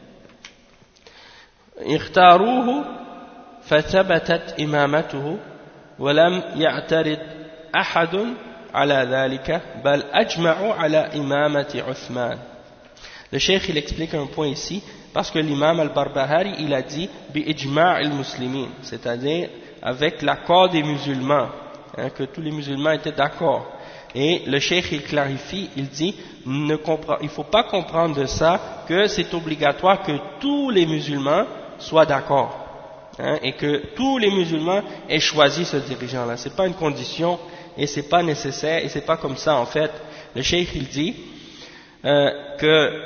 اختاروه فثبتت إمامته ولم يعترض أحد على ذلك بل أجمعوا على إمامة عثمان. Le cheikh il explique un point ici parce que l'imam al-Barbahari il a dit bi-ijma' al-muslimin, c'est-à-dire avec l'accord des musulmans, hein, que tous les musulmans étaient d'accord. Et le cheikh il clarifie, il dit il ne faut pas comprendre de ça que c'est obligatoire que tous les musulmans soient d'accord, hein, et que tous les musulmans aient choisi ce dirigeant-là. C'est pas une condition et c'est pas nécessaire et c'est pas comme ça en fait. Le cheikh il dit que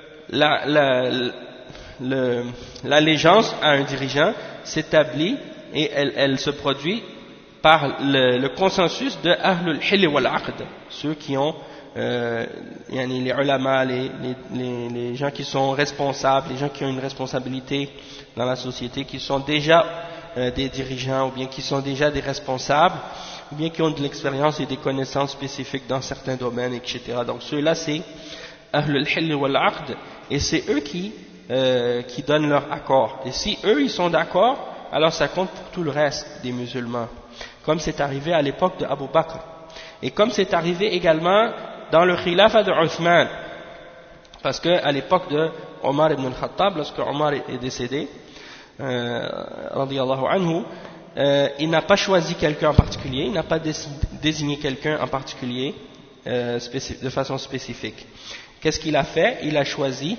l'allégeance à un dirigeant s'établit et elle se produit par le consensus de Ahlul Hill wal Aqd, ceux qui ont les ulama, les gens qui sont responsables, les gens qui ont une responsabilité dans la société, qui sont déjà des dirigeants ou bien qui sont déjà des responsables ou bien qui ont de l'expérience et des connaissances spécifiques dans certains domaines, etc. Donc ceux-là c'est Ahlul Hill wal Aqd et c'est eux qui donnent leur accord. Et si eux ils sont d'accord, alors ça compte pour tout le reste des musulmans, comme c'est arrivé à l'époque de Abu Bakr et comme c'est arrivé également dans le khilafa de Uthman, parce qu'à l'époque de Omar ibn al-Khattab, lorsque Omar est décédé radiyallahu anhu, il n'a pas choisi quelqu'un en particulier, il n'a pas désigné quelqu'un en particulier de façon spécifique. Qu'est-ce qu'il a fait? Il a choisi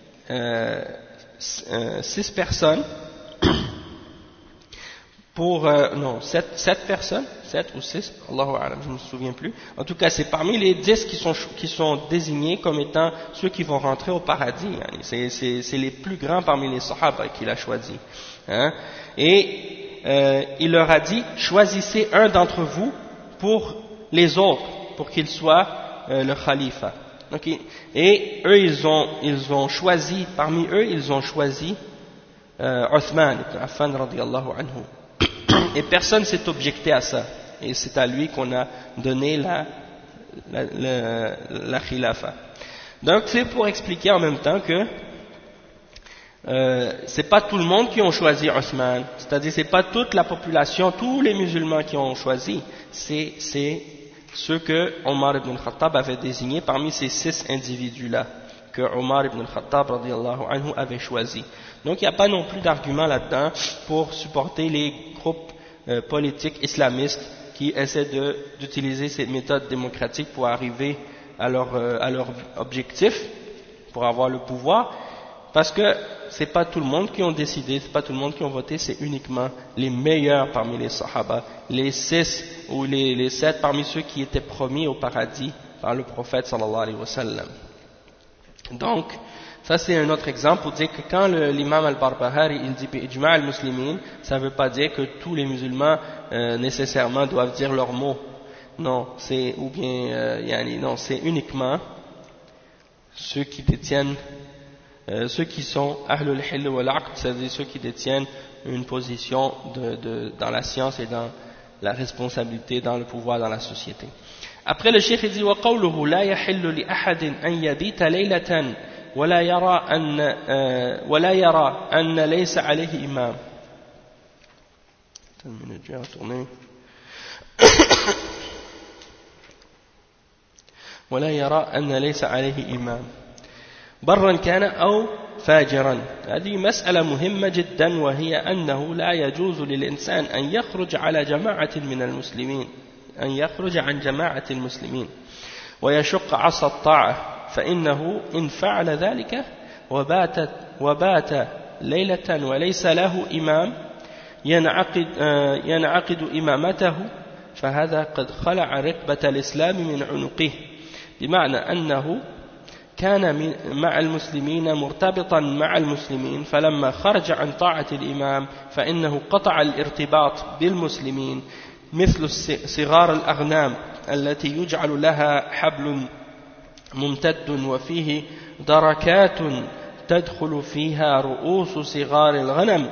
6 personnes pour 7 personnes, 7 ou 6, Allahu a'lam, je ne me souviens plus. En tout cas, c'est parmi les 10 qui sont désignés comme étant ceux qui vont rentrer au paradis. Hein. C'est les plus grands parmi les sahaba qu'il a choisi. Hein. Et il leur a dit, choisissez un d'entre vous pour les autres, pour qu'il soit le khalifa. Okay. Et eux, ils ont choisi, parmi eux, ils ont choisi Uthman ibn Affan radiyallahu anhu. Et personne s'est objecté à ça. Et c'est à lui qu'on a donné la khilafa. Donc c'est pour expliquer en même temps que c'est pas tout le monde qui ont choisi Uthman. C'est-à-dire c'est pas toute la population, tous les musulmans qui ont choisi. C'est ceux que Omar ibn al-Khattab avait désignés parmi ces 6 individus-là que Omar ibn al-Khattab radiyallahu anhu avait choisi. Donc il n'y a pas non plus d'argument là-dedans pour supporter les groupes politiques islamistes qui essaient d'utiliser cette méthode démocratique pour arriver à leur objectif, pour avoir le pouvoir, Parce que c'est pas tout le monde qui ont décidé, c'est pas tout le monde qui ont voté, c'est uniquement les meilleurs parmi les Sahaba, les 6 ou les 7 parmi ceux qui étaient promis au paradis par le prophète sallallahu alayhi wa sallam. Donc, ça c'est un autre exemple pour dire que quand l'imam al-Barbahari il dit bi'ijma' al-muslimin, ça ne veut pas dire que tous les musulmans nécessairement doivent dire leurs mots. Non, c'est non, c'est uniquement ceux qui détiennent ceux qui sont ahlul hil wal aqd, c'est-à-dire ceux qui détiennent une position dans la science et dans la responsabilité, dans le pouvoir dans la société. Après le cheikh dit وقوله لا يحل لأحد أن يبيت ليلة ولا يرى أن ليس عليه إمام. ولا يرى أن ليس عليه إمام برا كان أو فاجرا. هذه مسألة مهمة جدا، وهي أنه لا يجوز للإنسان أن يخرج على جماعة من المسلمين، أن يخرج عن جماعة المسلمين ويشق عصا الطاعة، فإنه إن فعل ذلك وبات ليلة وليس له إمام ينعقد إمامته، فهذا قد خلع رقبة الإسلام من عنقه، بمعنى أنه كان مع المسلمين مرتبطا مع المسلمين، فلما خرج عن طاعة الإمام فإنه قطع الارتباط بالمسلمين، مثل صغار الأغنام التي يجعل لها حبل ممتد وفيه دركات تدخل فيها رؤوس صغار الغنم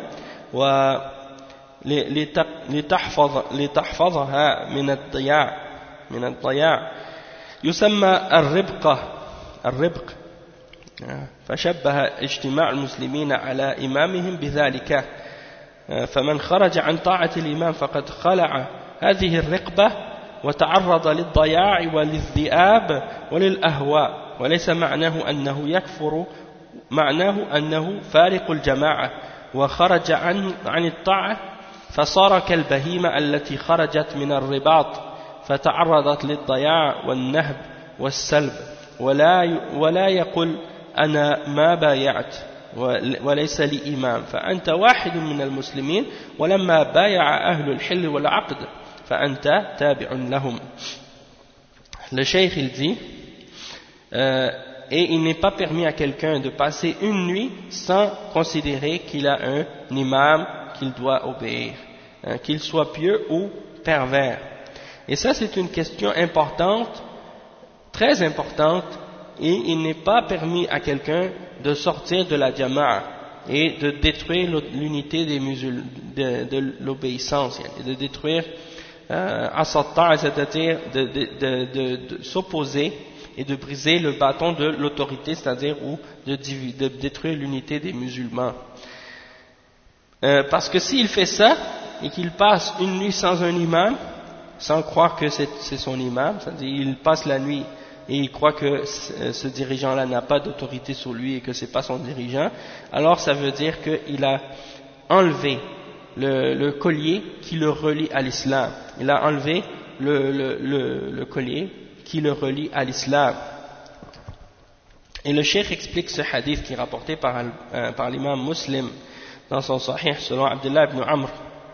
لتحفظها من الضياع يسمى الربق، فشبه اجتماع المسلمين على إمامهم بذلك، فمن خرج عن طاعة الإمام فقد خلع هذه الرقبة وتعرض للضياع وللذئاب وللأهواء، وليس معناه أنه يكفر، معناه أنه فارق الجماعة وخرج عن الطاعة، فصار كالبهيمة التي خرجت من الرباط فتعرضت للضياع والنهب والسلب، ولا يقول أنا ما بايعت وليس لي إمام، فأنت واحد من المسلمين، ولما بايع أهل الحل والعقد فأنت تابع لهم. Le cheikh il dit et il n'est pas permis à quelqu'un de passer une nuit sans considérer qu'il a un imam qu'il doit obéir, qu'il soit pieux ou pervers. Et ça c'est une question importante, très importante, et il n'est pas permis à quelqu'un de sortir de la jama'a et de détruire l'unité des musulmans, de l'obéissance, de détruire as-satta', c'est-à-dire de s'opposer et de briser le bâton de l'autorité, c'est-à-dire ou de détruire l'unité des musulmans. Parce que s'il fait ça et qu'il passe une nuit sans un imam, sans croire que c'est son imam, c'est-à-dire il passe la nuit et il croit que ce dirigeant-là n'a pas d'autorité sur lui et que c'est pas son dirigeant, alors ça veut dire qu'il a enlevé le collier qui le relie à l'islam. Il a enlevé le collier qui le relie à l'islam. Et le cheikh explique ce hadith qui est rapporté par l'imam Muslim dans son sahih selon Abdullah ibn Amr,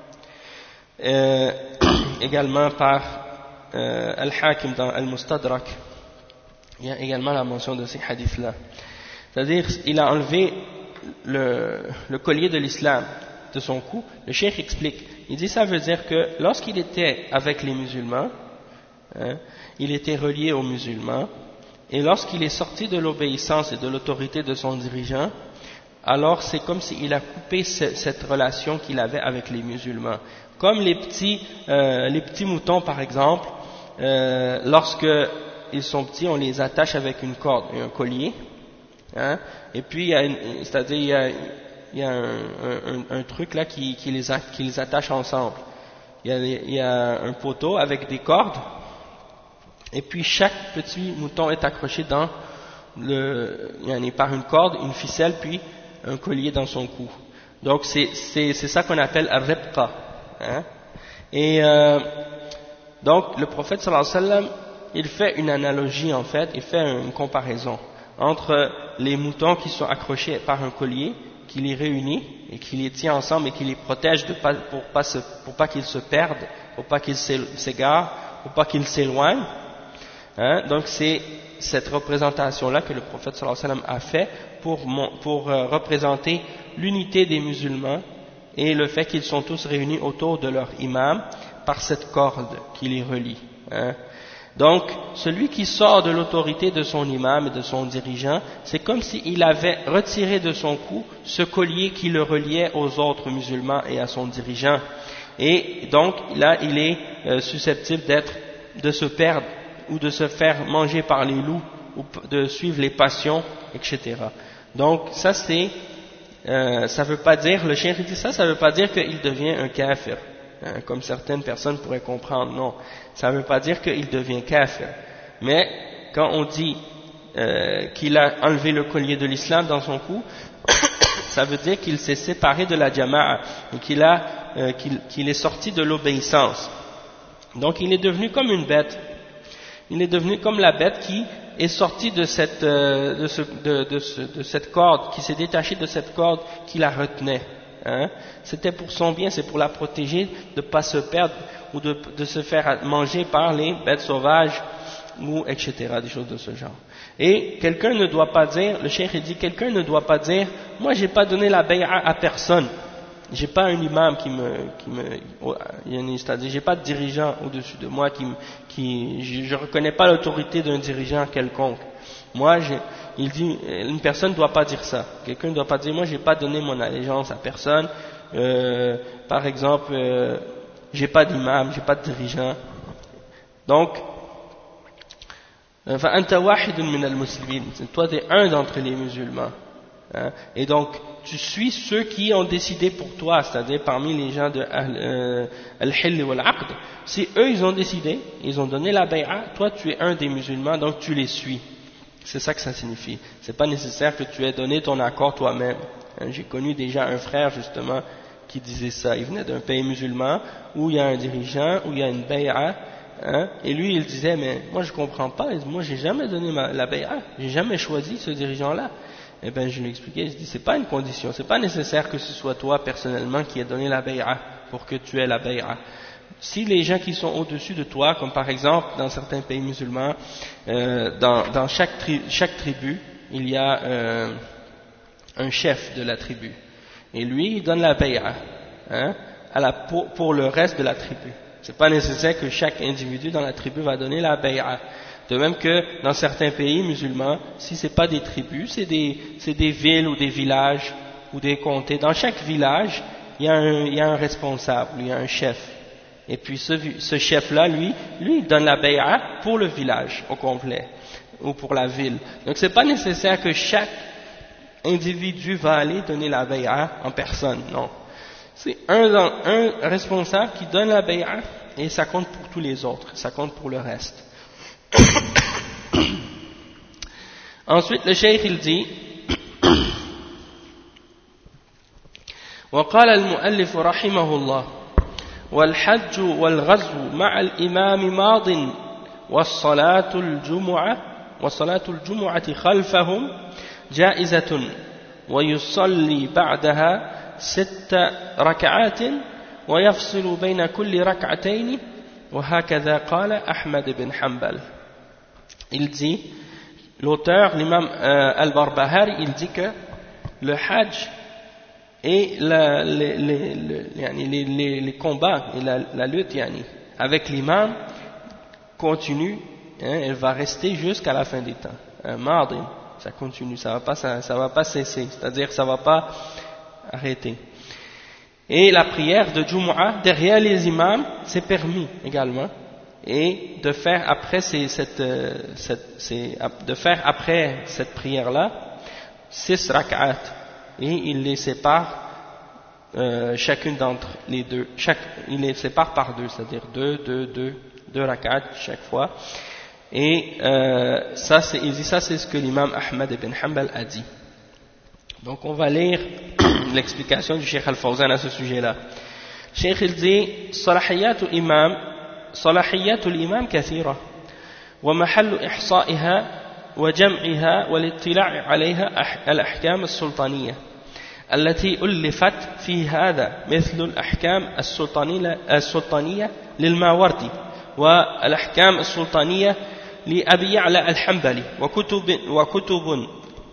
également par Al-Hakim dans Al-Mustadrak. Il y a également la mention de ces hadiths-là. C'est-à-dire, il a enlevé le collier de l'islam de son cou. Le cheikh explique. Il dit, ça veut dire que lorsqu'il était avec les musulmans, il était relié aux musulmans, et lorsqu'il est sorti de l'obéissance et de l'autorité de son dirigeant, alors c'est comme s'il a coupé cette relation qu'il avait avec les musulmans. Comme les petits moutons par exemple, lorsque ils sont petits, on les attache avec une corde et un collier, et puis il y a un truc là qui les attache ensemble. Il y a un poteau avec des cordes, et puis chaque petit mouton est accroché par une corde, une ficelle, puis un collier dans son cou. Donc c'est ça qu'on appelle ar-ribqa. Et donc le prophète sallallahu alayhi wa sallam, il fait une analogie en fait, il fait une comparaison entre les moutons qui sont accrochés par un collier, qui les réunit et qui les tient ensemble et qui les protège pour pas qu'ils se perdent, pour pas qu'ils s'égarent, pour pas qu'ils s'éloignent. Hein? Donc c'est cette représentation-là que le prophète sallallahu alayhi wa sallam a fait pour représenter l'unité des musulmans et le fait qu'ils sont tous réunis autour de leur imam par cette corde qui les relie. Hein? Donc, celui qui sort de l'autorité de son imam et de son dirigeant, c'est comme s'il avait retiré de son cou ce collier qui le reliait aux autres musulmans et à son dirigeant. Et donc, là, il est susceptible de se perdre ou de se faire manger par les loups ou de suivre les passions, etc. Donc, ça c'est, ça veut pas dire, le cheikh dit ça veut pas dire qu'il devient un kafir. Comme certaines personnes pourraient comprendre, non, ça ne veut pas dire qu'il devient kafir, mais quand on dit qu'il a enlevé le collier de l'islam dans son cou, ça veut dire qu'il s'est séparé de la jama'a et qu'il est sorti de l'obéissance. Donc il est devenu comme une bête, il est devenu comme la bête qui est sortie de cette corde, qui s'est détachée de cette corde qui la retenait. Hein? C'était pour son bien, c'est pour la protéger de ne pas se perdre ou de se faire manger par les bêtes sauvages ou etc. des choses de ce genre. Et quelqu'un ne doit pas dire, le cheikh dit, quelqu'un ne doit pas dire, moi j'ai pas donné la bay'a à personne, j'ai pas un imam c'est-à-dire j'ai pas de dirigeant au-dessus de moi je reconnais pas l'autorité d'un dirigeant quelconque. Moi, il dit, une personne ne doit pas dire ça. Quelqu'un ne doit pas dire, moi, j'ai pas donné mon allégeance à personne. Par exemple, j'ai pas d'imam, j'ai pas de dirigeant. Donc, toi, tu es un d'entre les musulmans. Hein? Et donc, tu suis ceux qui ont décidé pour toi, c'est-à-dire parmi les gens de Al-Hill wal-Aqd. Si eux, ils ont décidé, ils ont donné la bay'a, toi, tu es un des musulmans, donc tu les suis. C'est ça que ça signifie. C'est pas nécessaire que tu aies donné ton accord toi-même. Hein, j'ai connu déjà un frère justement qui disait ça. Il venait d'un pays musulman où il y a un dirigeant, où il y a une bay'a, hein, et lui il disait mais moi je comprends pas. Il dit, moi j'ai jamais donné la bay'a, j'ai jamais choisi ce dirigeant-là. Et ben je lui expliquais, je dis c'est pas une condition, c'est pas nécessaire que ce soit toi personnellement qui ait donné la bay'a pour que tu aies la bay'a. Si les gens qui sont au-dessus de toi, comme par exemple dans certains pays musulmans, dans chaque tribu, il y a un chef de la tribu. Et lui, il donne la bay'a, hein, pour le reste de la tribu. C'est pas nécessaire que chaque individu dans la tribu va donner la bay'a. De même que dans certains pays musulmans, si c'est pas des tribus, c'est des villes ou des villages ou des comtés. Dans chaque village, il y a un responsable, il y a un chef. Et puis ce chef-là, lui, il donne la bay'a pour le village au complet, ou pour la ville. Donc c'est pas nécessaire que chaque individu va aller donner la bay'a en personne, non. C'est un responsable qui donne la bay'a et ça compte pour tous les autres, ça compte pour le reste. Ensuite, le cheikh il dit وقال المؤلف رحمه الله والحج والغزو مع الإمام ماض والصلاة الجمعة خلفهم جائزة ويصلي بعدها 6 ركعات ويفصل بين كل ركعتين وهكذا قال أحمد بن حنبل. Il dit, l'auteur, l'imam Al-Barbahari, il dit que le hajj et les combats et la lutte avec l'imam continue, hein, elle va rester jusqu'à la fin des temps. Mardi, ça continue, ça va pas cesser, c'est-à-dire ça va pas arrêter. Et la prière de Jumu'ah derrière les imams, c'est permis également. Et de faire après cette prière-là 6 rak'at, et il les sépare chacune d'entre les deux, il les sépare par 2, c'est-à-dire 2 rak'at chaque fois. Et ça c'est ce que l'imam Ahmad ibn Hanbal a dit. Donc on va lire l'explication du Cheikh Al-Fawzan à ce sujet-là. Cheikh il dit صلاحيات الإمام كثيرة ومحل إحصائها وجمعها والاطلاع عليها الأحكام السلطانية التي ألفت في هذا مثل الأحكام السلطانية للماوردي والأحكام السلطانية لأبي يعلى الحنبلي وكتب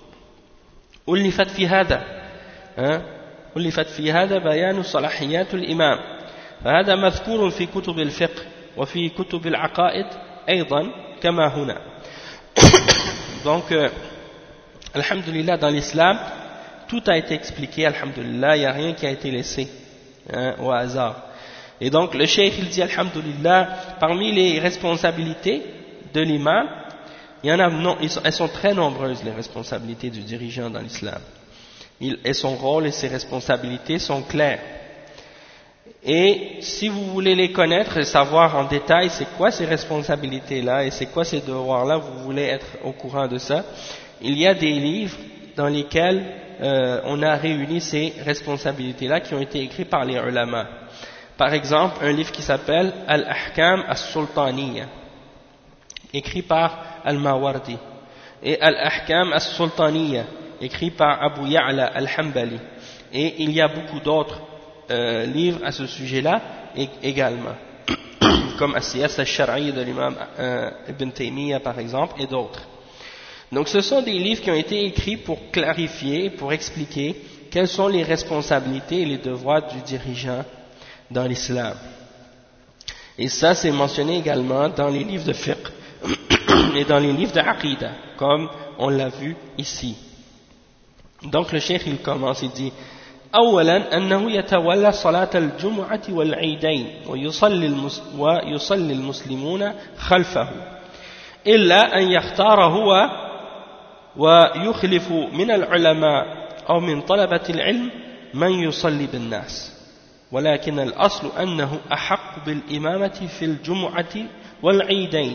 ألفت في هذا بيان صلاحيات الإمام فهذا مذكور في كتب الفقه وفي كتب العقائد أيضا كما هنا. Donc, alhamdulillah, dans l'islam, tout a été expliqué, alhamdulillah, il n'y a rien qui a été laissé au hasard. Et donc, le cheikh, il dit, alhamdulillah, parmi les responsabilités de l'imam, il y en a, non, elles sont très nombreuses, les responsabilités du dirigeant dans l'islam. Et son rôle et ses responsabilités sont claires. Et si vous voulez les connaître et savoir en détail c'est quoi ces responsabilités-là et c'est quoi ces devoirs-là, vous voulez être au courant de ça, il y a des livres dans lesquels on a réuni ces responsabilités-là qui ont été écrits par les ulama. Par exemple, un livre qui s'appelle Al-Ahkam As-Sultaniya, écrit par Al-Mawardi, et Al-Ahkam As-Sultaniya, écrit par Abu Ya'la Al-Hanbali. Et il y a beaucoup d'autres livres à ce sujet-là également, comme As-Siyasa Al-Shar'iyya de l'imam Ibn Taymiyyah par exemple, et d'autres. Donc ce sont des livres qui ont été écrits pour clarifier, pour expliquer quelles sont les responsabilités et les devoirs du dirigeant dans l'islam. Et ça c'est mentionné également dans les livres de fiqh et dans les livres de aqida, comme on l'a vu ici. Donc le cheikh il commence, il dit أولا أنه يتولى صلاة الجمعة والعيدين ويصلي المسلمون خلفه إلا أن يختار هو ويخلف من العلماء أو من طلبة العلم من يصلي بالناس ولكن الأصل أنه أحق بالإمامة في الجمعة والعيدين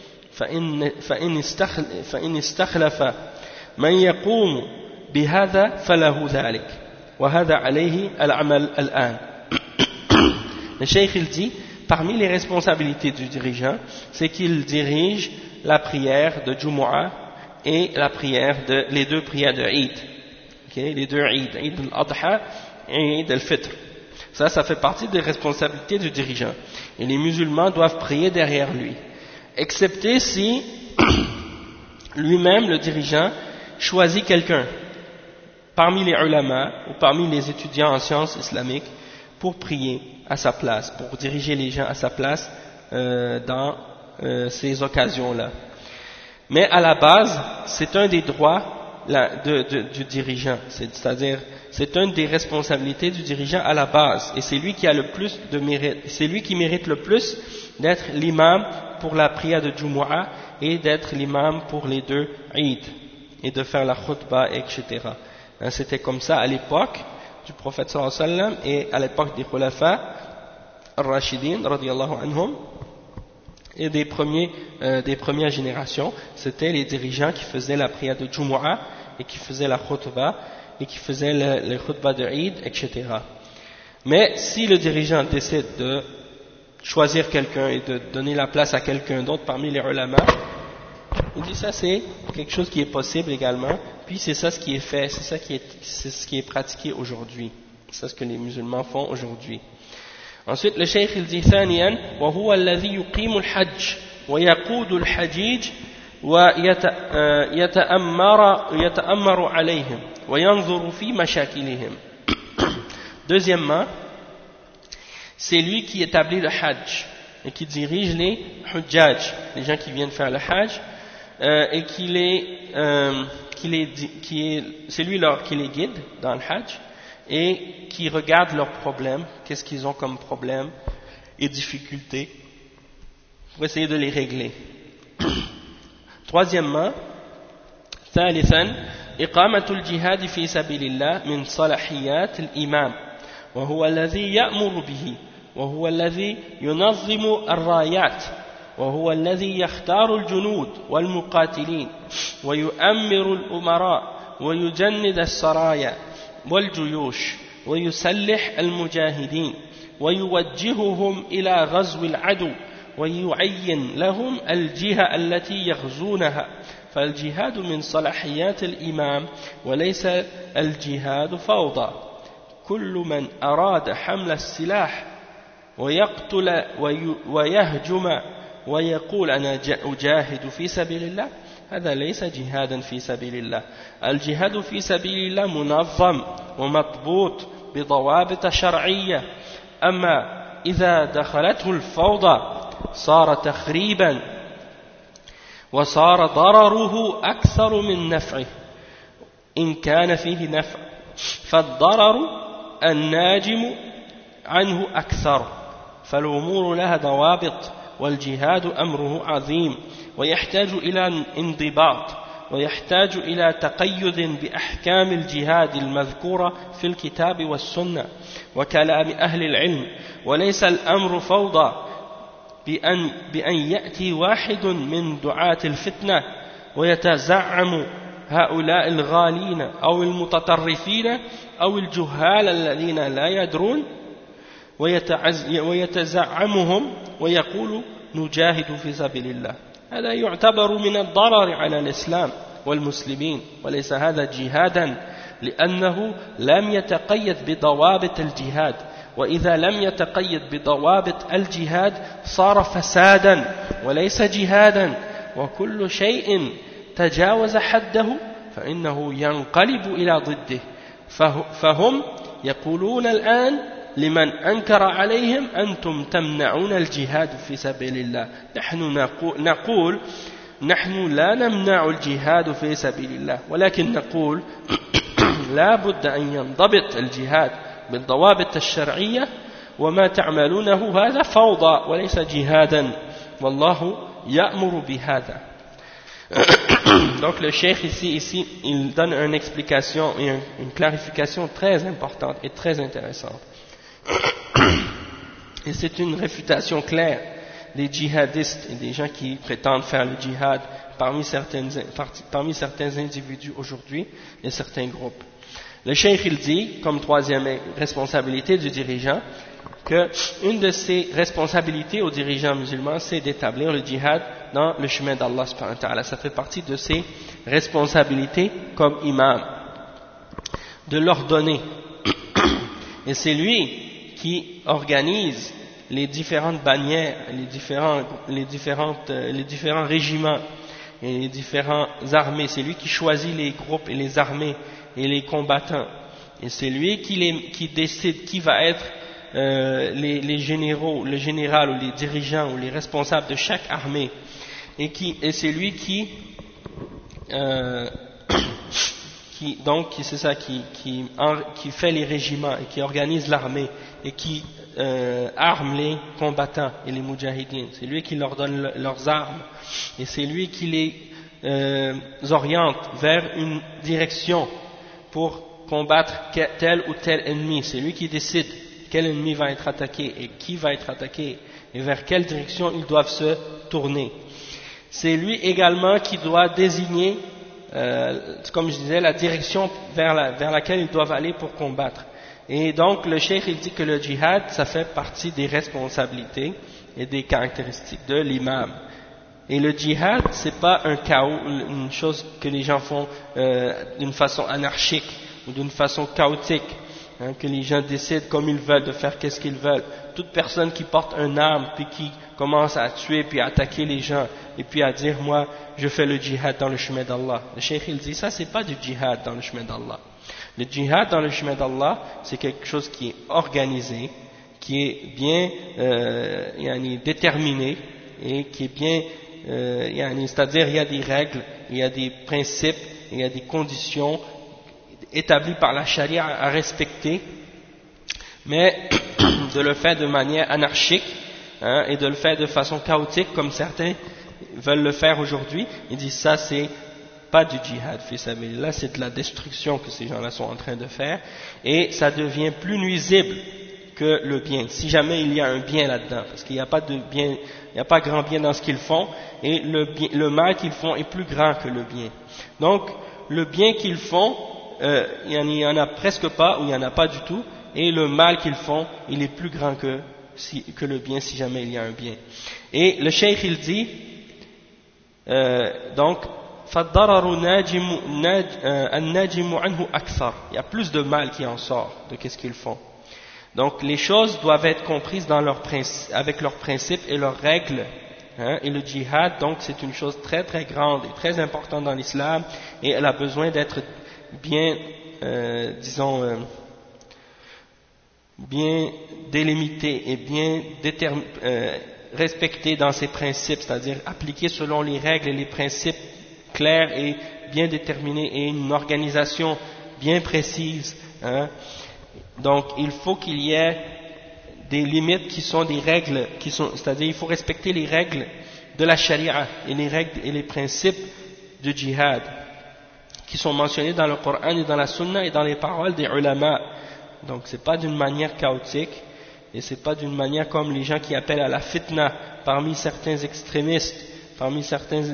فإن استخلف من يقوم بهذا فله ذلك وهذا عليه العمل الآن. Le cheikh il dit, parmi les responsabilités du dirigeant, c'est qu'il dirige la prière de Jumu'ah et la prière les deux prières de Eid. Okay, les deux Eid, Eid al-Adha et Eid al-Fitr. Ça fait partie des responsabilités du dirigeant. Et les musulmans doivent prier derrière lui. Excepté si lui-même, le dirigeant, choisit quelqu'un parmi les ulama ou parmi les étudiants en sciences islamiques pour prier à sa place, pour diriger les gens à sa place dans ces occasions-là. Mais à la base, c'est un des droits du dirigeant, c'est-à-dire c'est une des responsabilités du dirigeant à la base, et c'est lui qui a le plus de mérite, c'est lui qui mérite le plus d'être l'imam pour la prière de Jumu'ah et d'être l'imam pour les deux Eid et de faire la khutbah, etc. C'était comme ça à l'époque du prophète sallallahu alayhi wa sallam et à l'époque des khulafa ar-rashidin radiyallahu anhum et des premières générations. C'était les dirigeants qui faisaient la prière de Jumu'ah et qui faisaient la khutbah et qui faisaient le khutbah de Eid, etc. Mais si le dirigeant décide de choisir quelqu'un et de donner la place à quelqu'un d'autre parmi les ulama, il dit ça c'est quelque chose qui est possible également, puis c'est ça ce qui est fait, c'est ce qui est pratiqué aujourd'hui, c'est ce que les musulmans font aujourd'hui. Ensuite le cheikh il dit ثانيا وهو الذي يقيم الحج ويقود الحجيج ويتأمر عليهم وينظر في مشاكلهم. Deuxièmement, c'est lui qui établit le hajj et qui dirige les hujjaj, les gens qui viennent faire le hajj, et c'est lui qui les guide dans le hajj et qui regarde leurs problèmes, qu'est-ce qu'ils ont comme problèmes et difficultés, pour essayer de les régler. Troisièmement, ثالثا إقامة الجهاد في سبيل الله من صلاحيات الإمام وهو الذي يأمر به وهو الذي ينظم الرايات وهو الذي يختار الجنود والمقاتلين ويؤمر الأمراء ويجند السرايا والجيوش ويسلح المجاهدين ويوجههم إلى غزو العدو ويعين لهم الجهة التي يغزونها فالجهاد من صلاحيات الإمام وليس الجهاد فوضى. كل من أراد حمل السلاح ويقتل ويهجم ويقول أنا أجاهد في سبيل الله هذا ليس جهادا في سبيل الله. الجهاد في سبيل الله منظم ومضبوط بضوابط شرعية. أما إذا دخلته الفوضى صار تخريبا وصار ضرره أكثر من نفعه إن كان فيه نفع، فالضرر الناجم عنه أكثر. فالأمور لها ضوابط، والجهاد أمره عظيم ويحتاج إلى انضباط، ويحتاج إلى تقيد بأحكام الجهاد المذكورة في الكتاب والسنة وكلام أهل العلم. وليس الأمر فوضى بأن يأتي واحد من دعاة الفتنة ويتزعم هؤلاء الغالين أو المتطرفين أو الجهال الذين لا يدرون ويتزعمهم ويقول نجاهد في سبيل الله. هذا يعتبر من الضرر على الإسلام والمسلمين، وليس هذا جهادا لأنه لم يتقيد بضوابط الجهاد. وإذا لم يتقيد بضوابط الجهاد صار فسادا وليس جهادا. وكل شيء تجاوز حده فإنه ينقلب إلى ضده. فهم يقولون الآن لمن أنكر عليهم أنتم تمنعون الجهاد في سبيل الله. نحن نقول نحن لا نمنع الجهاد في سبيل الله، ولكن نقول لا بد أن ينضبط الجهاد بالضوابط الشرعية، وما تعملونه هذا فوضى وليس جهادا، والله يأمر بهذا. Donc le cheikh ici, il donne une explication et une clarification très importante et très intéressante. Et c'est une réfutation claire des djihadistes et des gens qui prétendent faire le djihad parmi certains individus aujourd'hui et certains groupes. Le cheikh il dit, comme troisième responsabilité du dirigeant, que une de ses responsabilités aux dirigeants musulmans, c'est d'établir le djihad dans le chemin d'Allah subhanahu wa ta'ala. Ça fait partie de ses responsabilités comme imam, de l'ordonner. Et c'est lui qui organise les différentes bannières, les différents régiments et les différentes armées. C'est lui qui choisit les groupes et les armées et les combattants. Et c'est lui qui décide qui va être les généraux, le général ou les dirigeants ou les responsables de chaque armée. Et c'est lui qui fait les régiments et qui organise l'armée et qui arme les combattants et les moudjahidines. C'est lui qui leur donne leurs armes et c'est lui qui les oriente vers une direction pour combattre tel ou tel ennemi. C'est lui qui décide quel ennemi va être attaqué et qui va être attaqué et vers quelle direction ils doivent se tourner. C'est lui également qui doit désigner, comme je disais, la direction vers laquelle ils doivent aller pour combattre. Et donc le cheikh il dit que le djihad, ça fait partie des responsabilités et des caractéristiques de l'imam. Et le djihad, c'est pas un chaos, une chose que les gens font d'une façon anarchique ou d'une façon chaotique, hein, que les gens décident comme ils veulent de faire qu'est-ce qu'ils veulent. Toute personne qui porte une arme puis qui commence à tuer puis à attaquer les gens et puis à dire moi je fais le djihad dans le chemin d'Allah. Le cheikh il dit ça c'est pas du djihad dans le chemin d'Allah. Le djihad dans le chemin d'Allah c'est quelque chose qui est organisé, qui est bien déterminé et qui est bien c'est-à-dire il y a des règles, il y a des principes, il y a des conditions établies par la charia à respecter, mais de le faire de manière anarchique et de le faire de façon chaotique comme certains veulent le faire aujourd'hui, ils disent ça c'est pas du djihad fi sabilillah, c'est de la destruction que ces gens-là sont en train de faire et ça devient plus nuisible que le bien, si jamais il y a un bien là-dedans, parce qu'il n'y a pas de bien, il n'y a pas grand bien dans ce qu'ils font et le mal qu'ils font est plus grand que le bien. Donc le bien qu'ils font, il n'y en a presque pas ou il n'y en a pas du tout, et le mal qu'ils font, il est plus grand que le bien si jamais il y a un bien. Et le cheikh il dit donc فالضرر الناجم عنه أكثر. Il y a plus de mal qui en sort de qu'est-ce qu'ils font. Donc les choses doivent être comprises dans avec leurs principes et leurs règles. Et le djihad, donc, c'est une chose très très grande et très importante dans l'islam, et elle a besoin d'être bien, bien délimitée et bien respectée dans ses principes, c'est-à-dire appliquée selon les règles et les principes clairs et bien déterminés, et une organisation bien précise. Donc, il faut qu'il y ait des limites qui sont des règles, c'est-à-dire il faut respecter les règles de la charia et les règles et les principes du djihad qui sont mentionnés dans le Coran et dans la Sunna et dans les paroles des ulama. Donc c'est pas d'une manière chaotique et c'est pas d'une manière comme les gens qui appellent à la fitna parmi certains extrémistes, parmi certains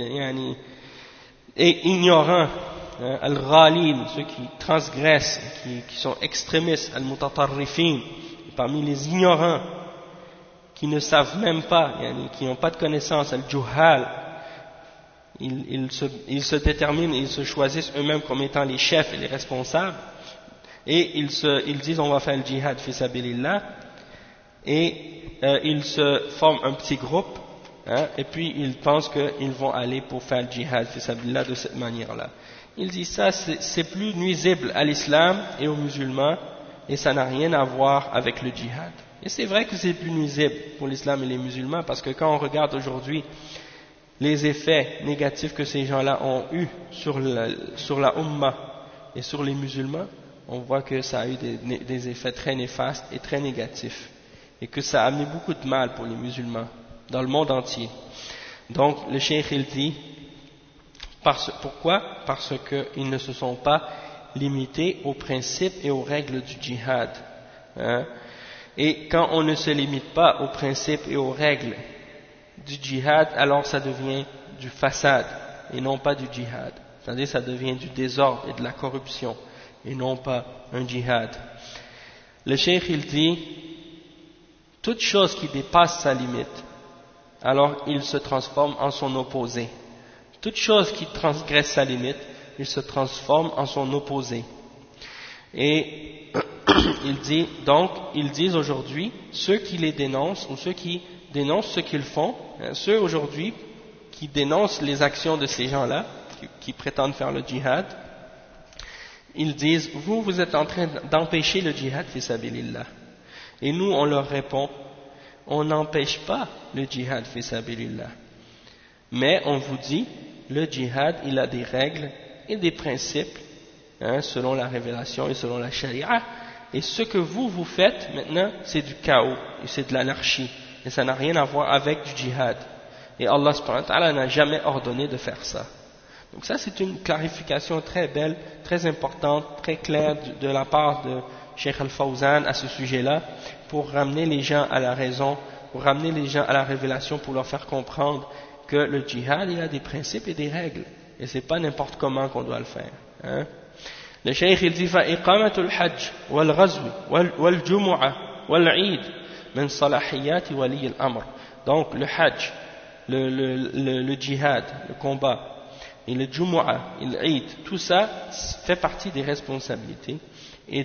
et ignorants, al-ghalin, ceux qui transgressent, qui sont extrémistes, al-mutatarrifin, parmi les ignorants qui ne savent même pas, qui n'ont pas de connaissance, al-juhal, ils se déterminent, ils se choisissent eux-mêmes comme étant les chefs et les responsables, et ils disent on va faire le djihad fi sabilillah, et ils se forment un petit groupe, et puis ils pensent qu'ils vont aller pour faire le djihad fi sabilillah de cette manière-là. Ils disent ça, c'est plus nuisible à l'islam et aux musulmans, et ça n'a rien à voir avec le djihad. Et c'est vrai que c'est plus nuisible pour l'islam et les musulmans, parce que quand on regarde aujourd'hui les effets négatifs que ces gens-là ont eus sur la Ummah et sur les musulmans, on voit que ça a eu des effets très néfastes et très négatifs, et que ça a amené beaucoup de mal pour les musulmans dans le monde entier. Donc le cheikh il dit, pourquoi? Parce qu'ils ne se sont pas limités aux principes et aux règles du djihad. Et quand on ne se limite pas aux principes et aux règles du djihad, alors ça devient du fasad et non pas du djihad. C'est-à-dire ça devient du désordre et de la corruption et non pas un djihad. Le cheikh il dit, toute chose qui dépasse sa limite, alors il se transforme en son opposé. Toute chose qui transgresse sa limite, il se transforme en son opposé. Et il dit, donc, ils disent aujourd'hui, ceux qui les dénoncent, ou ceux qui dénoncent ce qu'ils font, ceux aujourd'hui qui dénoncent les actions de ces gens-là, qui prétendent faire le djihad, ils disent, vous êtes en train d'empêcher le djihad fi sabilillah. Et nous, on leur répond, on n'empêche pas le djihad fi sabilillah. Mais on vous dit, le djihad, il a des règles et des principes, selon la révélation et selon la charia. Et ce que vous faites maintenant, c'est du chaos et c'est de l'anarchie. Et ça n'a rien à voir avec du djihad. Et Allah subhanahu wa ta'ala n'a jamais ordonné de faire ça. Donc ça, c'est une clarification très belle, très importante, très claire de la part de Cheikh Al-Fawzan à ce sujet-là, pour ramener les gens à la raison, pour ramener les gens à la révélation, pour leur faire comprendre que le djihad, il a des principes et des règles. Et c'est pas n'importe comment qu'on doit le faire. Le cheikh il dit فإقامة الحج والغزو والجمعة والعيد من صلاحيات ولي الأمر. Donc le hajj, le djihad, le combat, et le jumu'ah, et l'Eid, tout ça fait partie des responsabilités et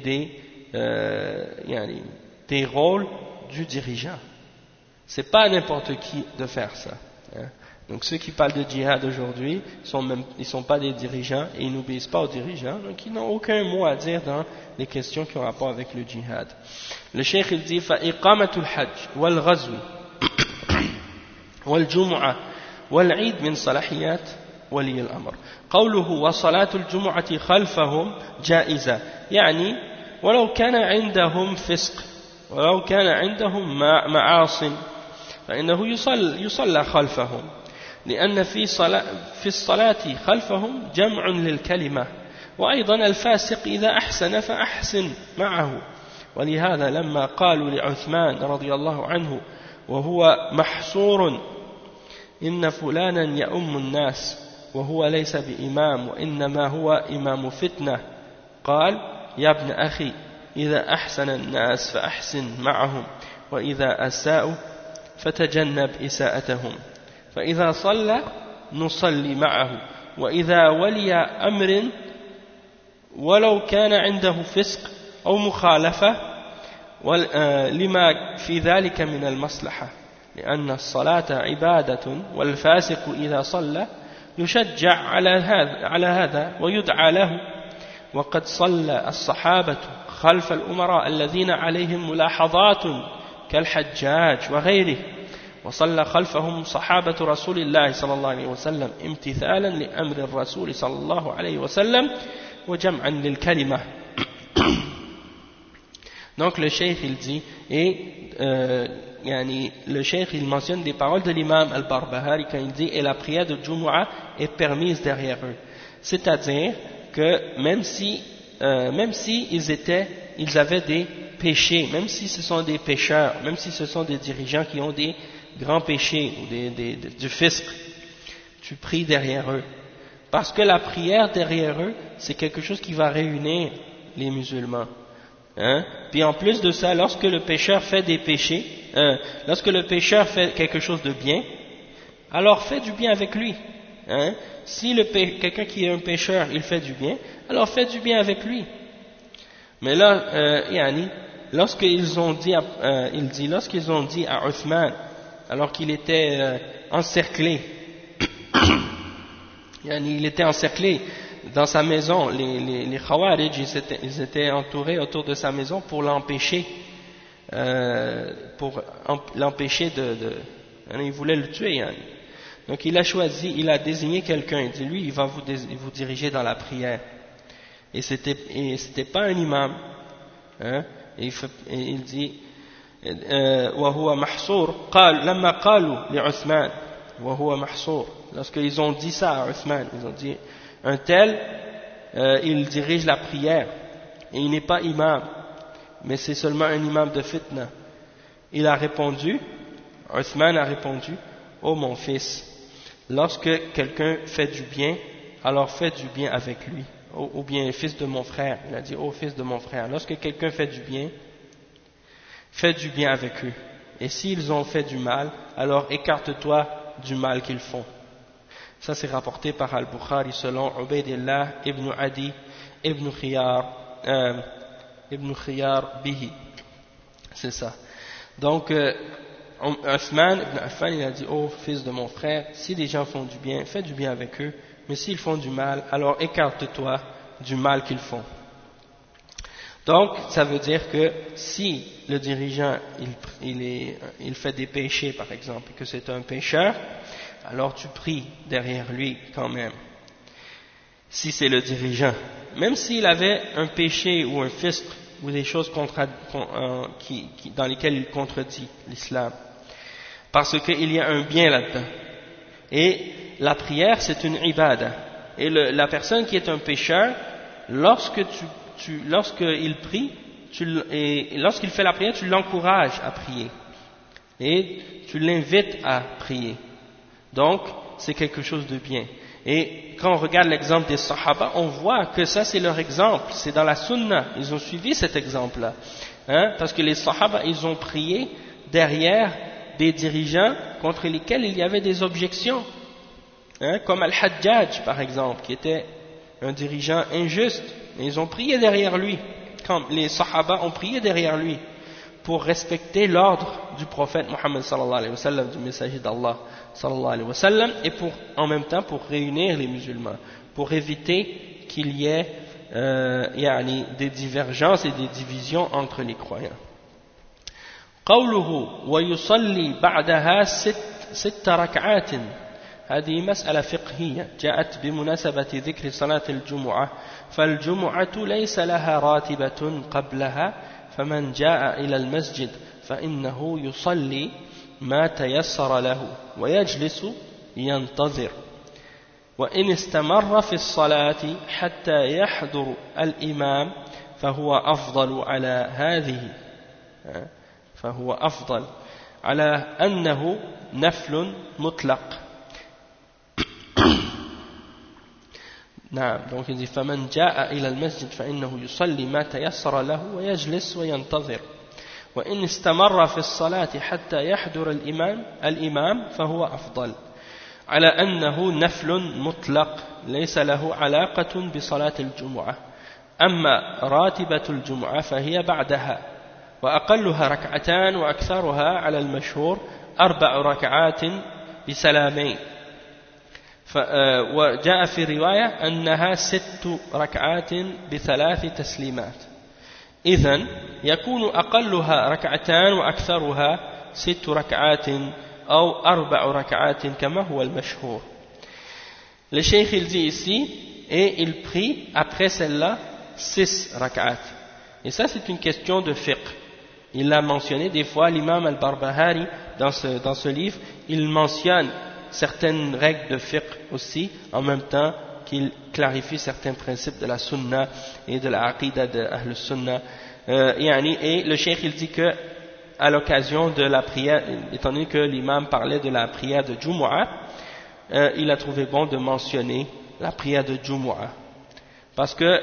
des rôles du dirigeant. C'est pas n'importe qui de faire ça. Donc ceux qui parlent de djihad aujourd'hui, ils sont pas des dirigeants et ils n'obéissent pas aux dirigeants, donc ils n'ont aucun mot à dire dans les questions qui ont rapport avec le djihad. Le cheikh il dit فإقامة الحج والغزو والجمعة والعيد من صلاحيات ولي الأمر. قوله وصلاة الجمعة خلفهم جائزة، يعني ولو كان عندهم فسق ولو كان عندهم معاصٍ فإنه يصلى خلفهم، لأن في الصلاة خلفهم جمع للكلمة، وأيضا الفاسق إذا أحسن فأحسن معه. ولهذا لما قالوا لعثمان رضي الله عنه وهو محصور إن فلانا يؤم الناس وهو ليس بإمام وإنما هو إمام فتنة، قال يا ابن أخي إذا أحسن الناس فأحسن معهم وإذا أساءوا فتجنب إساءتهم، فإذا صلى نصلي معه وإذا ولي أمر ولو كان عنده فسق أو مخالفة لما في ذلك من المصلحة لأن الصلاة عبادة والفاسق إذا صلى يشجع على هذا ويدعى له وقد صلى الصحابة خلف الأمراء الذين عليهم ملاحظات كالحجاج وغيره وصلى خلفهم صحابة رسول الله صلى الله عليه وسلم امتثالا لأمر الرسول صلى الله عليه وسلم وجمعا للكلمة. Donc le cheikh il dit le cheikh il mentionne des paroles de l'imam al-Barbahari quand il dit et la prière de Jumu'ah est permise derrière eux, c'est-à-dire que même si ils avaient des péchés, même si ce sont des pécheurs, même si ce sont des dirigeants qui ont des grands péchés ou du fisc, tu pries derrière eux parce que la prière derrière eux c'est quelque chose qui va réunir les musulmans. Puis en plus de ça, lorsque le pécheur fait des péchés, lorsque le pécheur fait quelque chose de bien, alors fais du bien avec lui. Si quelqu'un qui est un pécheur, il fait du bien, alors fais du bien avec lui. Mais là, lorsqu'ils ont dit à Uthman, alors qu'il était encerclé, il était encerclé dans sa maison, les Khawarij, ils étaient entourés autour de sa maison pour l'empêcher, ils voulaient le tuer. Donc il a désigné quelqu'un, il dit lui, il va vous diriger dans la prière. Et c'était pas un imam. Et il dit, وهو محصور قال لما قالوا لعثمان وهو محصور, lorsqu'ils ont dit ça à Uthman, ils ont dit un tel, il dirige la prière et il n'est pas imam, mais c'est seulement un imam de fitna. Il a répondu, Uthman a répondu, oh mon fils, lorsque quelqu'un fait du bien, alors fais du bien avec lui, ou bien fils de mon frère. Il a dit, oh fils de mon frère, lorsque quelqu'un fait du bien, fais du bien avec eux, et s'ils ont fait du mal, alors écarte-toi du mal qu'ils font. Ça c'est rapporté par Al-Bukhari selon Ubaydillah ibn Adi ibn Khiyar Bihi. C'est ça. Donc Uthman ibn Affan il a dit, oh fils de mon frère, si les gens font du bien, fais du bien avec eux, mais s'ils font du mal, alors écarte-toi du mal qu'ils font. Donc ça veut dire que si le dirigeant il fait des péchés par exemple, que c'est un pécheur, alors tu pries derrière lui quand même, si c'est le dirigeant, même s'il avait un péché ou un fisc ou des choses dans lesquelles il contredit l'islam, parce qu'il y a un bien là-dedans. Et la prière c'est une ibada, et la personne qui est un pécheur, lorsqu'il prie, et lorsqu'il fait la prière, tu l'encourages à prier et tu l'invites à prier. Donc, c'est quelque chose de bien. Et quand on regarde l'exemple des Sahaba, on voit que ça c'est leur exemple, c'est dans la Sunna, ils ont suivi cet exemple-là. Parce que les Sahaba, ils ont prié derrière des dirigeants contre lesquels il y avait des objections. Comme Al-Hajjaj par exemple, qui était un dirigeant injuste. Et ils ont prié derrière lui, quand les Sahaba ont prié derrière lui, pour respecter l'ordre du prophète Muhammad sallallahu alayhi wa sallam, du messager d'Allah sallallahu alayhi wa sallam, et en même temps pour réunir les musulmans, pour éviter qu'il y ait des divergences et des divisions entre les croyants. قوله ويصلي بعدها ست ركعات هذه مسألة فقهية جاءت بمناسبة ذكر صلاة الجمعة فالجمعة ليس لها راتبة قبلها فمن جاء إلى المسجد فإنه يصلي ما تيسر له ويجلس ينتظر وإن استمر في الصلاة حتى يحضر الإمام فهو أفضل على أنه نفل مطلق. نعم donc il dit فمن جاء إلى المسجد فإنه يصلي ما تيسر له ويجلس وينتظر وإن استمر في الصلاة حتى يحضر الإمام فهو أفضل. على أنه نفل مطلق ليس له علاقة بصلاة الجمعة أما راتبة الجمعة فهي بعدها وأقلها ركعتان وأكثرها على المشهور 4 ركعات بسلامين وجاء في رواية أنها 6 ركعات ب3 تسليمات إذن يكون أقلها ركعتان وأكثرها 6 ركعات أو 4 ركعات كما هو المشهور. Le cheikh il dit ici et il prie après celle-là 6 rak'at. Et ça c'est une question de fiqh. Il l'a mentionné des fois, l'imam al-Barbahari dans ce livre, il mentionne certaines règles de fiqh aussi, en même temps qu'il clarifie certains principes de la sunna et de la aqidah de Ahl Sunnah. Et le cheikh il dit que à l'occasion de la prière, étant donné que l'imam parlait de la prière de Jumu'ah, il a trouvé bon de mentionner la prière de Jumu'ah. Parce que,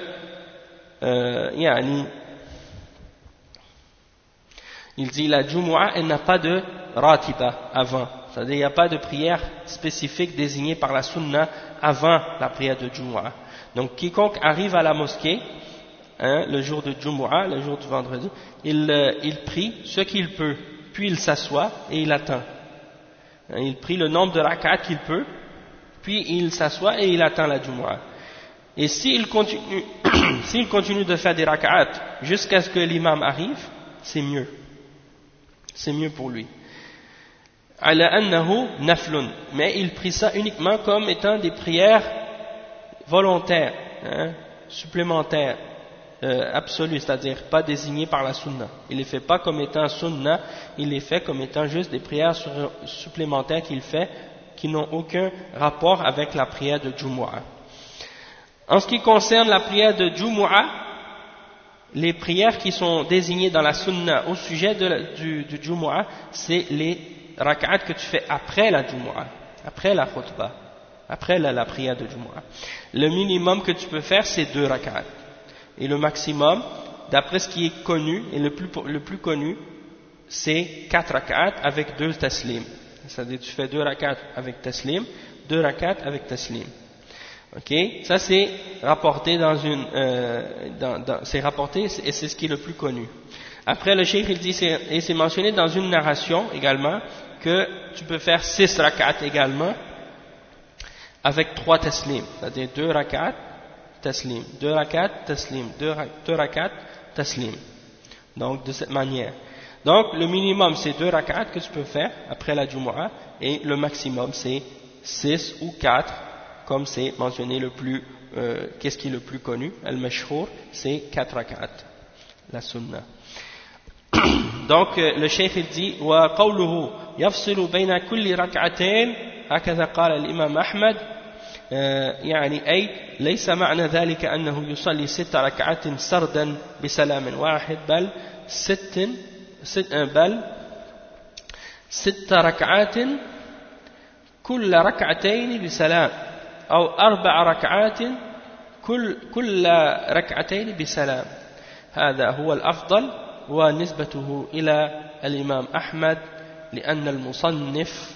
il dit la Jumu'ah, elle n'a pas de ratiba avant. C'est-à-dire, il n'y a pas de prière spécifique désignée par la sunna avant la prière de Jumu'ah. Donc, quiconque arrive à la mosquée, le jour de Jumu'ah, le jour du vendredi, il prie ce qu'il peut, puis il s'assoit et il attend. Il prie le nombre de rak'at qu'il peut, puis il s'assoit et il attend la Jumu'ah. Et s'il continue de faire des rak'at jusqu'à ce que l'imam arrive, c'est mieux. C'est mieux pour lui. Ala annahu naflun. Mais il prie ça uniquement comme étant des prières volontaires, supplémentaires, absolues, c'est-à-dire pas désignées par la sunna. Il ne les fait pas comme étant sunna, il les fait comme étant juste des prières supplémentaires qu'il fait, qui n'ont aucun rapport avec la prière de Jumu'ah. En ce qui concerne la prière de Jumu'ah, les prières qui sont désignées dans la sunna au sujet du Jumu'ah, c'est les rak'at que tu fais après la Jumu'ah, après la khutbah, après la prière de Jumu'ah. Le minimum que tu peux faire, c'est 2 rak'at. Et le maximum, d'après ce qui est connu, et le plus connu, c'est 4 rak'at avec 2 taslim. C'est-à-dire tu fais 2 rak'at avec taslim, 2 rak'at avec taslim. Ok, ça c'est rapporté c'est rapporté et c'est ce qui est le plus connu. Après le cheikh il dit, et c'est mentionné dans une narration également, que tu peux faire 6 rak'at également avec 3 taslim, c'est-à-dire 2 rak'at taslim, 2 rak'at taslim, 2 rak'at taslim. Donc de cette manière. Donc le minimum c'est 2 rak'at que tu peux faire après la Jumu'ah et le maximum c'est 6 ou 4 comme c'est mentionné qu'est-ce qui est le plus connu, al-mashhur, c'est 4 rak'at, la sunna. Donc le cheikh il dit wa qawluhu yafsilu bayna kulli rak'atayn هكذا قال الإمام أحمد يعني أي ليس معنى ذلك أنه يصلي 6 ركعات سردا بسلام واحد بل 6 ركعات كل ركعتين بسلام أو 4 ركعات كل ركعتين بسلام. هذا هو الأفضل ونسبته إلى الإمام أحمد لأن المصنف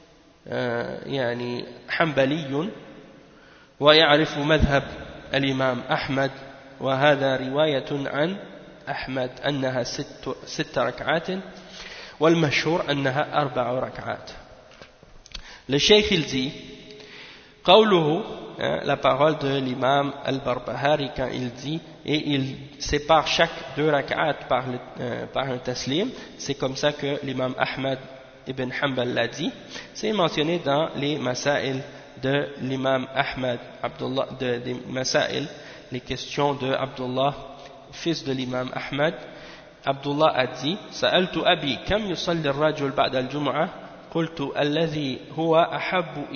يعني حنبلي ويعرف مذهب الإمام أحمد وهذا رواية عن أحمد أنها 6 ركعات والمشهور أنها 4 ركعات. Le cheikh il dit قوله, la parole de l'imam al-Barbahari quand il dit, et il sépare chaque 2 rak'at par un taslim, c'est comme ça que l'imam Ahmad ibn Hanbal l'a dit, c'est mentionné dans les masail de l'imam Ahmad, des masail, les questions de Abdullah, fils de l'imam Ahmad. Abdullah a dit, سألت أبي كم يصلي الرجل بعد الجمعة قلت الذي هو أحب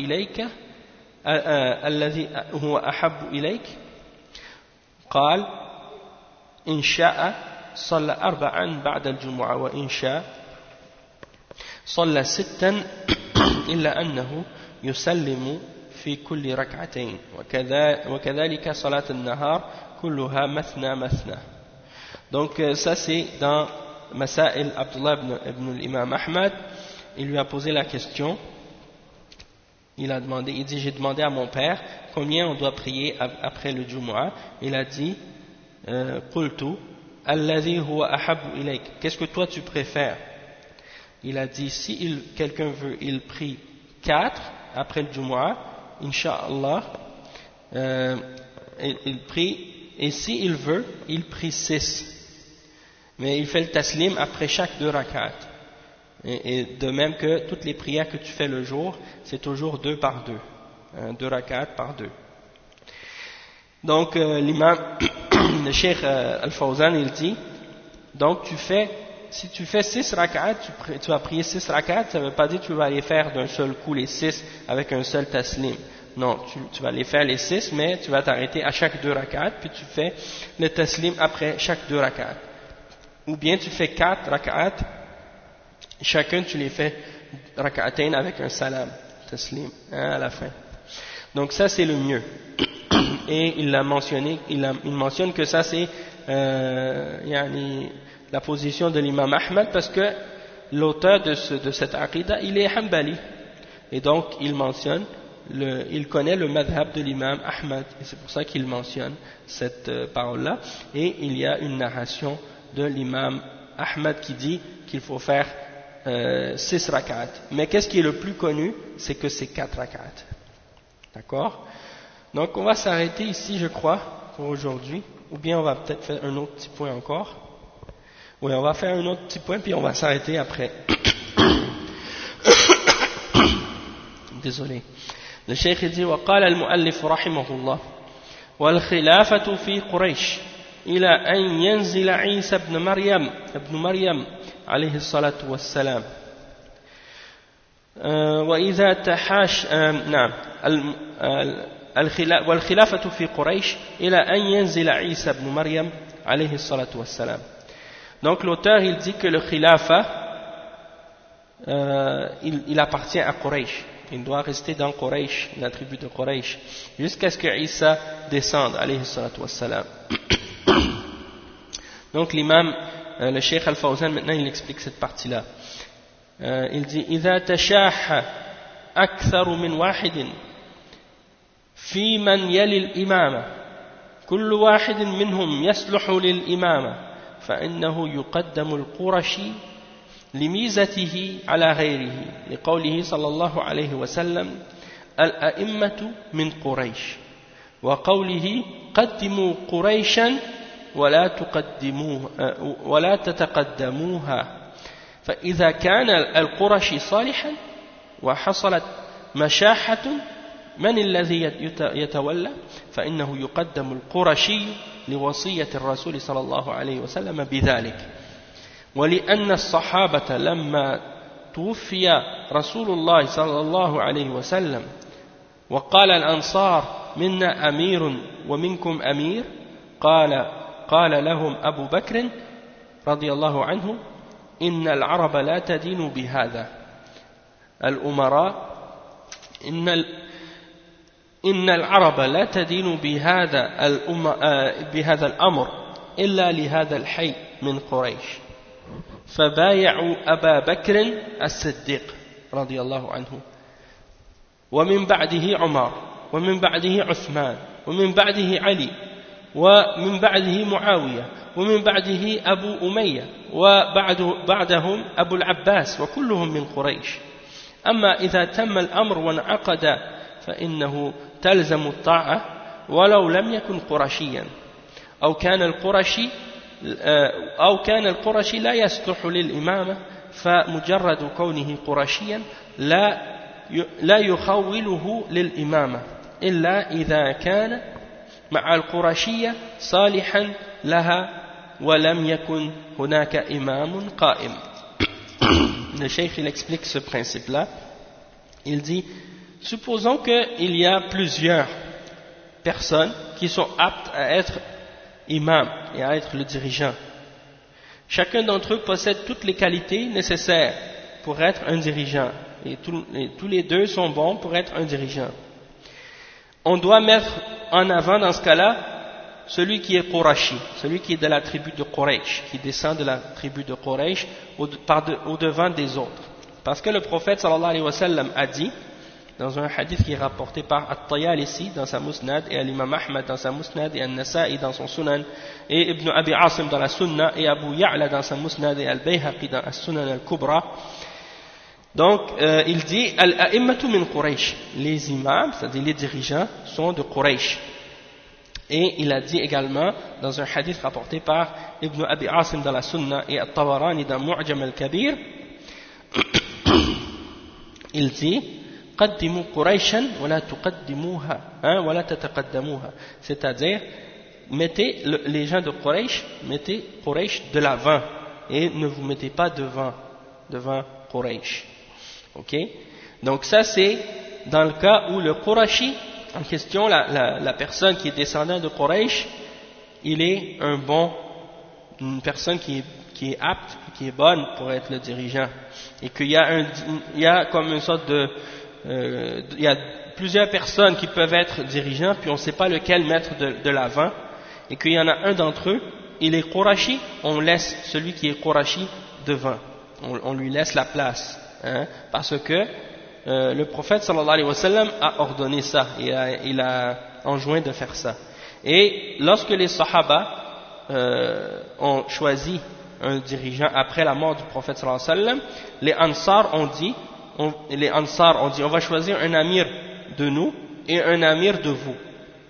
إليك قال إن شاء صلى 4 بعد الجمعة وإن شاء صلى 6 إلا أنه يسلم في كل ركعتين وكذلك صلاة النهار كلها مثنى. Donc ça c'est dans Masail Abdullah ibn l'imam Ahmad. Il lui a posé la question il dit, j'ai demandé à mon père combien on doit prier après le Jumu'ah. Il a dit, qultu alladhi huwa ahabbu ilayk. Qu'est-ce que toi tu préfères? Il a dit, si quelqu'un veut, il prie 4 après le Jumu'ah, Inch'Allah, il prie, et si il veut, il prie 6. Mais il fait le taslim après chaque 2 rak'at. Et de même que toutes les prières que tu fais le jour, c'est toujours 2 par 2. 2 rak'at par 2. Donc l'imam, le Cheikh Al-Fawzan, il dit, donc si tu fais 6 rak'at, tu vas prier 6 rak'at, ça ne veut pas dire que tu vas les faire d'un seul coup les 6 avec un seul taslim. Non, tu vas les faire les 6, mais tu vas t'arrêter à chaque 2 rak'at, puis tu fais le taslim après chaque 2 rak'at. Ou bien tu fais 4 rak'at, chacun tu les fais rak'atayn avec un salam, taslim, à la fin. Donc ça c'est le mieux. Et il mentionne que ça c'est la position de l'imam Ahmad, parce que l'auteur de cette aqida, il est Hanbali. Et donc il mentionne, il connaît le madhab de l'imam Ahmad, et c'est pour ça qu'il mentionne cette parole-là. Et il y a une narration de l'imam Ahmad qui dit qu'il faut faire 6 rak'at. Mais qu'est-ce qui est le plus connu? C'est que c'est 4 rak'at. D'accord? Donc on va s'arrêter ici, je crois, pour aujourd'hui. Ou bien on va peut-être faire un autre petit point encore. Oui, on va faire un autre petit point, puis on va s'arrêter après. Désolé. Le cheikh dit, وقال المؤلف رحمه الله والخلافة في قريش إلى أن ينزل عيسى ابن مريم عليه الصلاة والسلام. وإذا والخلافة في قريش إلى أن ينزل عيسى ابن مريم عليه الصلاة والسلام. Donc l'auteur il dit que le khilafa il appartient à Quraysh. Il doit rester dans Quraysh, la tribu de Quraysh, jusqu'à ce que Isa descende, alayhi salatu wassalam. Donc l'imam, le Cheikh Al-Fawzan, maintenant il explique cette partie-là. Il dit إذا تشاح أكثر من واحد في من يلي الإمامة كل واحد منهم يصلح للإمامة فإنه يقدم القرشي لميزته على غيره لقوله صلى الله عليه وسلم الأئمة من قريش وقوله قدموا قريشا ولا تتقدموها فإذا كان القرشي صالحا وحصلت مشاحة من الذي يتولى فإنه يقدم القرشي لوصية الرسول صلى الله عليه وسلم بذلك ولأن الصحابة لما توفي رسول الله صلى الله عليه وسلم وقال الأنصار منا أمير ومنكم أمير قال لهم أبو بكر رضي الله عنه إن العرب لا تدين بهذا الأمراء إن العرب لا تدين بهذا الأمر إلا لهذا الحي من قريش فبايعوا أبا بكر الصديق رضي الله عنه ومن بعده عمر ومن بعده عثمان ومن بعده علي ومن بعده معاوية ومن بعده أبو أمية وبعدهم أبو العباس وكلهم من قريش أما إذا تم الأمر وانعقد فإنه تلزم الطاعة ولو لم يكن قرشيا أو كان القرشي لا يصلح للإمامة فمجرد كونه قرشيا لا يخوله للإمامة إلا إذا كان مع القرشية صالحا لها ولم يكن هناك إمام قائم. Le cheikh il explique ce principe-là. Il dit, supposons qu'il y a plusieurs personnes qui sont aptes à être imam et à être le dirigeant. Chacun d'entre eux possède toutes les qualités nécessaires pour être un dirigeant. Et tous les deux sont bons pour être un dirigeant. On doit mettre en avant dans ce cas-là celui qui est Qurashi, celui qui est de la tribu de Quraysh, qui descend de la tribu de Quraysh au devant des autres. Parce que le prophète sallallahu alayhi wa sallam a dit dans un hadith qui est rapporté par At-Tayalisi dans sa Musnad, et l'imam Ahmad dans sa Musnad, et An-Nasa'i dans son Sunan, et Ibn Abi Asim dans la Sunna, et Abu Ya'la dans sa Musnad, et Al-Bayhaqi dans la Sunan al-Kubra. Donc, il dit Al-A'immatu min Quraysh, les imams, c'est-à-dire les dirigeants, sont de Quraysh. Et il a dit également, dans un hadith rapporté par Ibn Abi Asim dans la Sunna et At-Tabarani dans Mu'jam al-Kabir, il dit قدموا قريشا ولا تقدموها ولا تتقدموها, c'est-à-dire mettez les gens de Quraysh, mettez Quraysh de l'avant et ne vous mettez pas devant Quraysh. Ok, donc ça c'est dans le cas où le Qurashi en question, la personne qui est descendante de Quraysh, il est une personne qui est apte, qui est bonne pour être le dirigeant, et qu'il y a comme une sorte de il y a plusieurs personnes qui peuvent être dirigeants, puis on ne sait pas lequel mettre de l'avant, et qu'il y en a un d'entre eux, il est Qurashi, on laisse celui qui est Qurashi devant, on lui laisse la place, parce que le prophète sallallahu alayhi wa sallam a ordonné ça, il a enjoint de faire ça. Et lorsque les Sahaba ont choisi un dirigeant après la mort du prophète sallallahu alayhi wa sallam, les Ansar ont dit on va choisir un amir de nous et un amir de vous.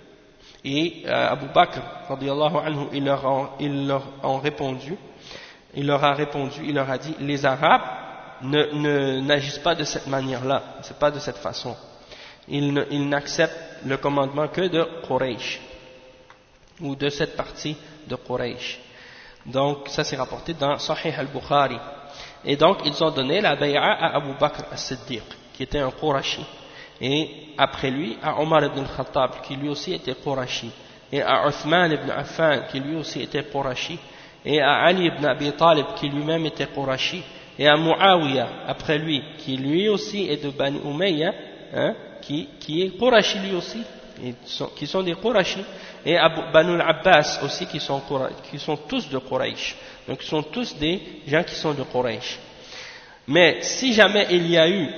Et Abu Bakr radiyallahu anhu, il leur a répondu, il leur a dit, les Arabes n'agissent pas de cette manière-là, c'est pas de cette façon. Ils n'acceptent le commandement que de Quraysh, ou de cette partie de Quraysh. Donc ça c'est rapporté dans Sahih al-Bukhari. Et donc ils ont donné la bay'a à Abu Bakr as-Siddiq, qui était un Qurashi, et après lui à Omar ibn al-Khattab, qui lui aussi était Qurashi, et à Uthman ibn Affan, qui lui aussi était Qurashi, et à Ali ibn Abi Talib, qui lui-même était Qurashi, et à Muawiyah après lui, qui lui aussi est de Bani Umayya, qui est Qurashi lui aussi, qui sont des Qurashi, et à Banu al-Abbas aussi, qui sont tous de Quraysh. Donc ils sont tous des gens qui sont de Quraysh. Mais si jamais il y a eu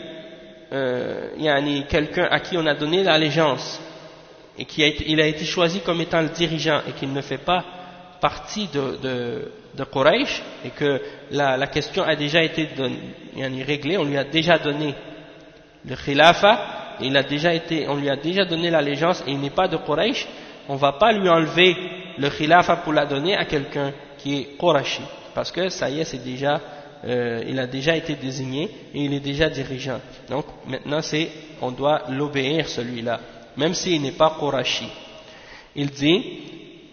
quelqu'un à qui on a donné l'allégeance et il a été choisi comme étant le dirigeant et qu'il ne fait pas partie de Quraysh, et que la question a déjà été réglée, on lui a déjà donné le khilafa, on lui a déjà donné l'allégeance et il n'est pas de Quraysh, on ne va pas lui enlever le khilafa pour la donner à quelqu'un qui est Qurashi, parce que ça y est, c'est déjà il a déjà été désigné et il est déjà dirigeant. Donc maintenant on doit l'obéir celui-là, même s'il n'est pas Qurashi. Il dit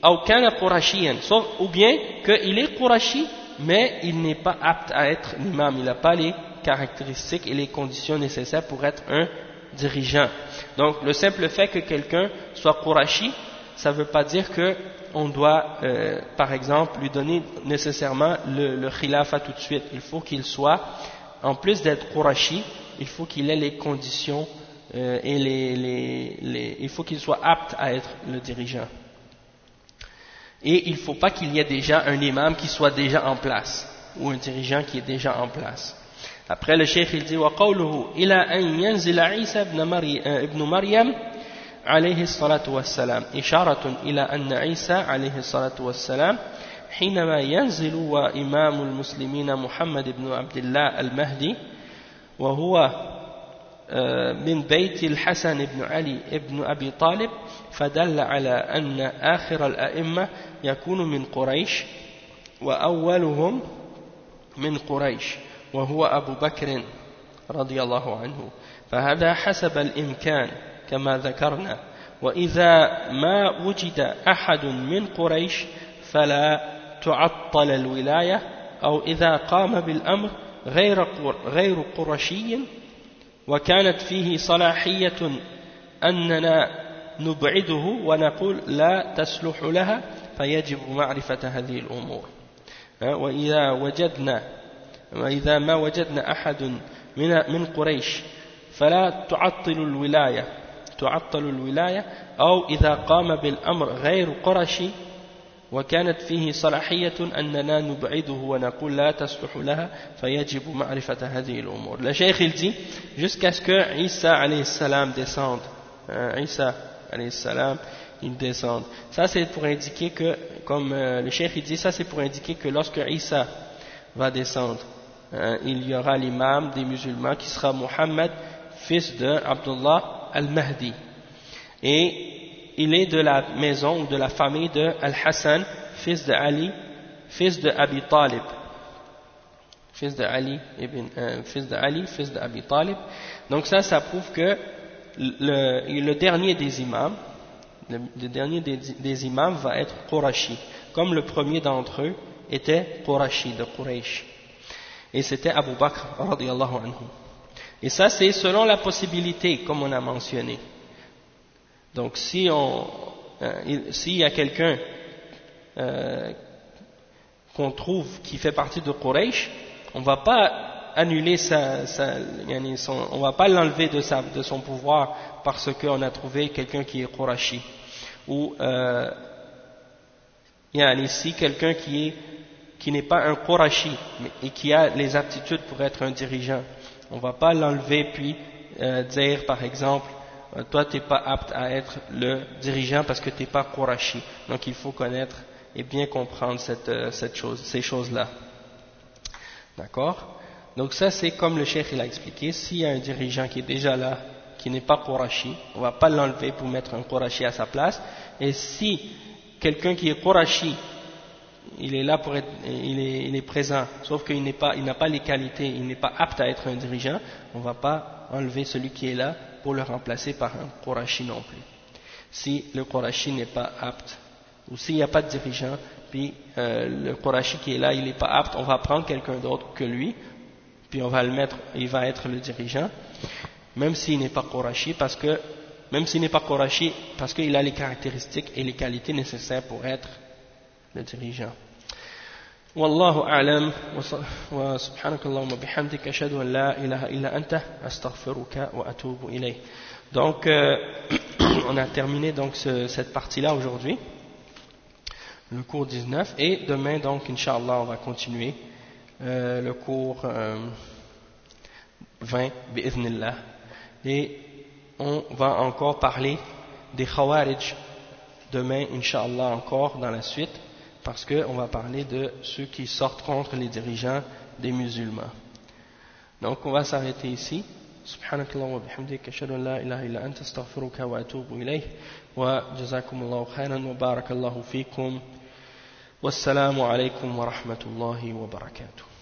ou bien qu'il est Qurashi mais il n'est pas apte à être l'imam, il n'a pas les caractéristiques et les conditions nécessaires pour être un dirigeant. Donc le simple fait que quelqu'un soit Qurashi, ça ne veut pas dire qu'on doit, par exemple, lui donner nécessairement le khilafa tout de suite. Il faut qu'il soit, en plus d'être Qurashi, il faut qu'il ait les conditions et il faut qu'il soit apte à être le dirigeant. Et il ne faut pas qu'il y ait déjà un imam qui soit déjà en place, ou un dirigeant qui est déjà en place. Après le cheikh il dit وَقَوْلُهُ إِلَىٰ أَنْ يَنْزِلَ عِيسَى ابْنُ مَرْيَمَ عليه الصلاة والسلام إشارة إلى أن عيسى عليه الصلاة والسلام حينما ينزل وإمام المسلمين محمد بن عبد الله المهدي وهو من بيت الحسن بن علي بن أبي طالب فدل على أن آخر الأئمة يكون من قريش وأولهم من قريش وهو أبو بكر رضي الله عنه فهذا حسب الإمكان كما ذكرنا وإذا ما وجد أحد من قريش فلا تعطل الولاية أو إذا قام بالأمر غير قرشي وكانت فيه صلاحية أننا نبعده ونقول لا تصلح لها فيجب معرفة هذه الأمور وإذا ما وجدنا أحد من قريش فلا تعطل الولاية أو إذا قام بالأمر غير قرشي وكانت فيه صلاحية أننا نبعده ونقول لا تصلح لها فيجب معرفة هذه الأمور. Le cheikh il dit jusqu'à ce que Isa alayhi salam descende, Isa alayhi salam il descende. Ça c'est pour indiquer que, comme le cheikh il dit, ça c'est pour indiquer que lorsque Isa va descendre, il y aura l'imam des musulmans qui sera Muhammad, fils de Abdullah al-Mahdi. Et il est de la maison ou de la famille de Al-Hassan, fils de Ali, fils de Abi Talib. Fils de Ali, fils de Abi Talib. Donc ça prouve que le dernier des imams, le dernier des imams va être Qurashi, comme le premier d'entre eux était Qurashi, de Quraysh. Et c'était Abu Bakr, radiyallahu anhu. Et ça c'est selon la possibilité, comme on a mentionné. Donc s'il y a quelqu'un qu'on trouve qui fait partie de Quraysh, on ne va pas annuler on va pas l'enlever de son pouvoir parce qu'on a trouvé quelqu'un qui est Qurashi. Ou si quelqu'un qui n'est pas un Qurashi et qui a les aptitudes pour être un dirigeant, on ne va pas l'enlever puis dire par exemple toi tu n'es pas apte à être le dirigeant parce que tu n'es pas Qurashi. Donc il faut connaître et bien comprendre ces choses-là. D'accord? Donc ça c'est comme le cheikh il a expliqué, s'il y a un dirigeant qui est déjà là, qui n'est pas Qurashi, on ne va pas l'enlever pour mettre un Qurashi à sa place. Et si quelqu'un qui est Qurashi, il est là pour être, il est présent, sauf qu'il n'a pas les qualités, il n'est pas apte à être un dirigeant, on ne va pas enlever celui qui est là pour le remplacer par un Qurashi non plus. Si le Qurashi n'est pas apte, ou s'il n'y a pas de dirigeant, puis le Qurashi qui est là, il n'est pas apte, on va prendre quelqu'un d'autre que lui, puis on va le mettre, il va être le dirigeant, même s'il n'est pas Qurashi, parce qu'il a les caractéristiques et les qualités nécessaires pour être le dirigeant. والله أعلم وسبحانك اللهم وبحمدك أشهد أن لا إله إلا أنت أستغفرك وأتوب إليه. Donc on a terminé donc cette partie-là aujourd'hui, le cours 19, et demain donc Inch'Allah on va continuer le cours 20 bi'idhnillah, et on va encore parler des Khawarij demain Inch'Allah encore dans la suite, parce qu'on va parler de ceux qui sortent contre les dirigeants des musulmans. Donc on va s'arrêter ici. Subhanakallah wa bihamdik ashhadu an la ilaha illa anta astaghfiruka wa atubu ilayh wa jazakumullahu khairan wa barakallahu fikum wassalamu alaykum wa rahmatullahi wa barakatuh.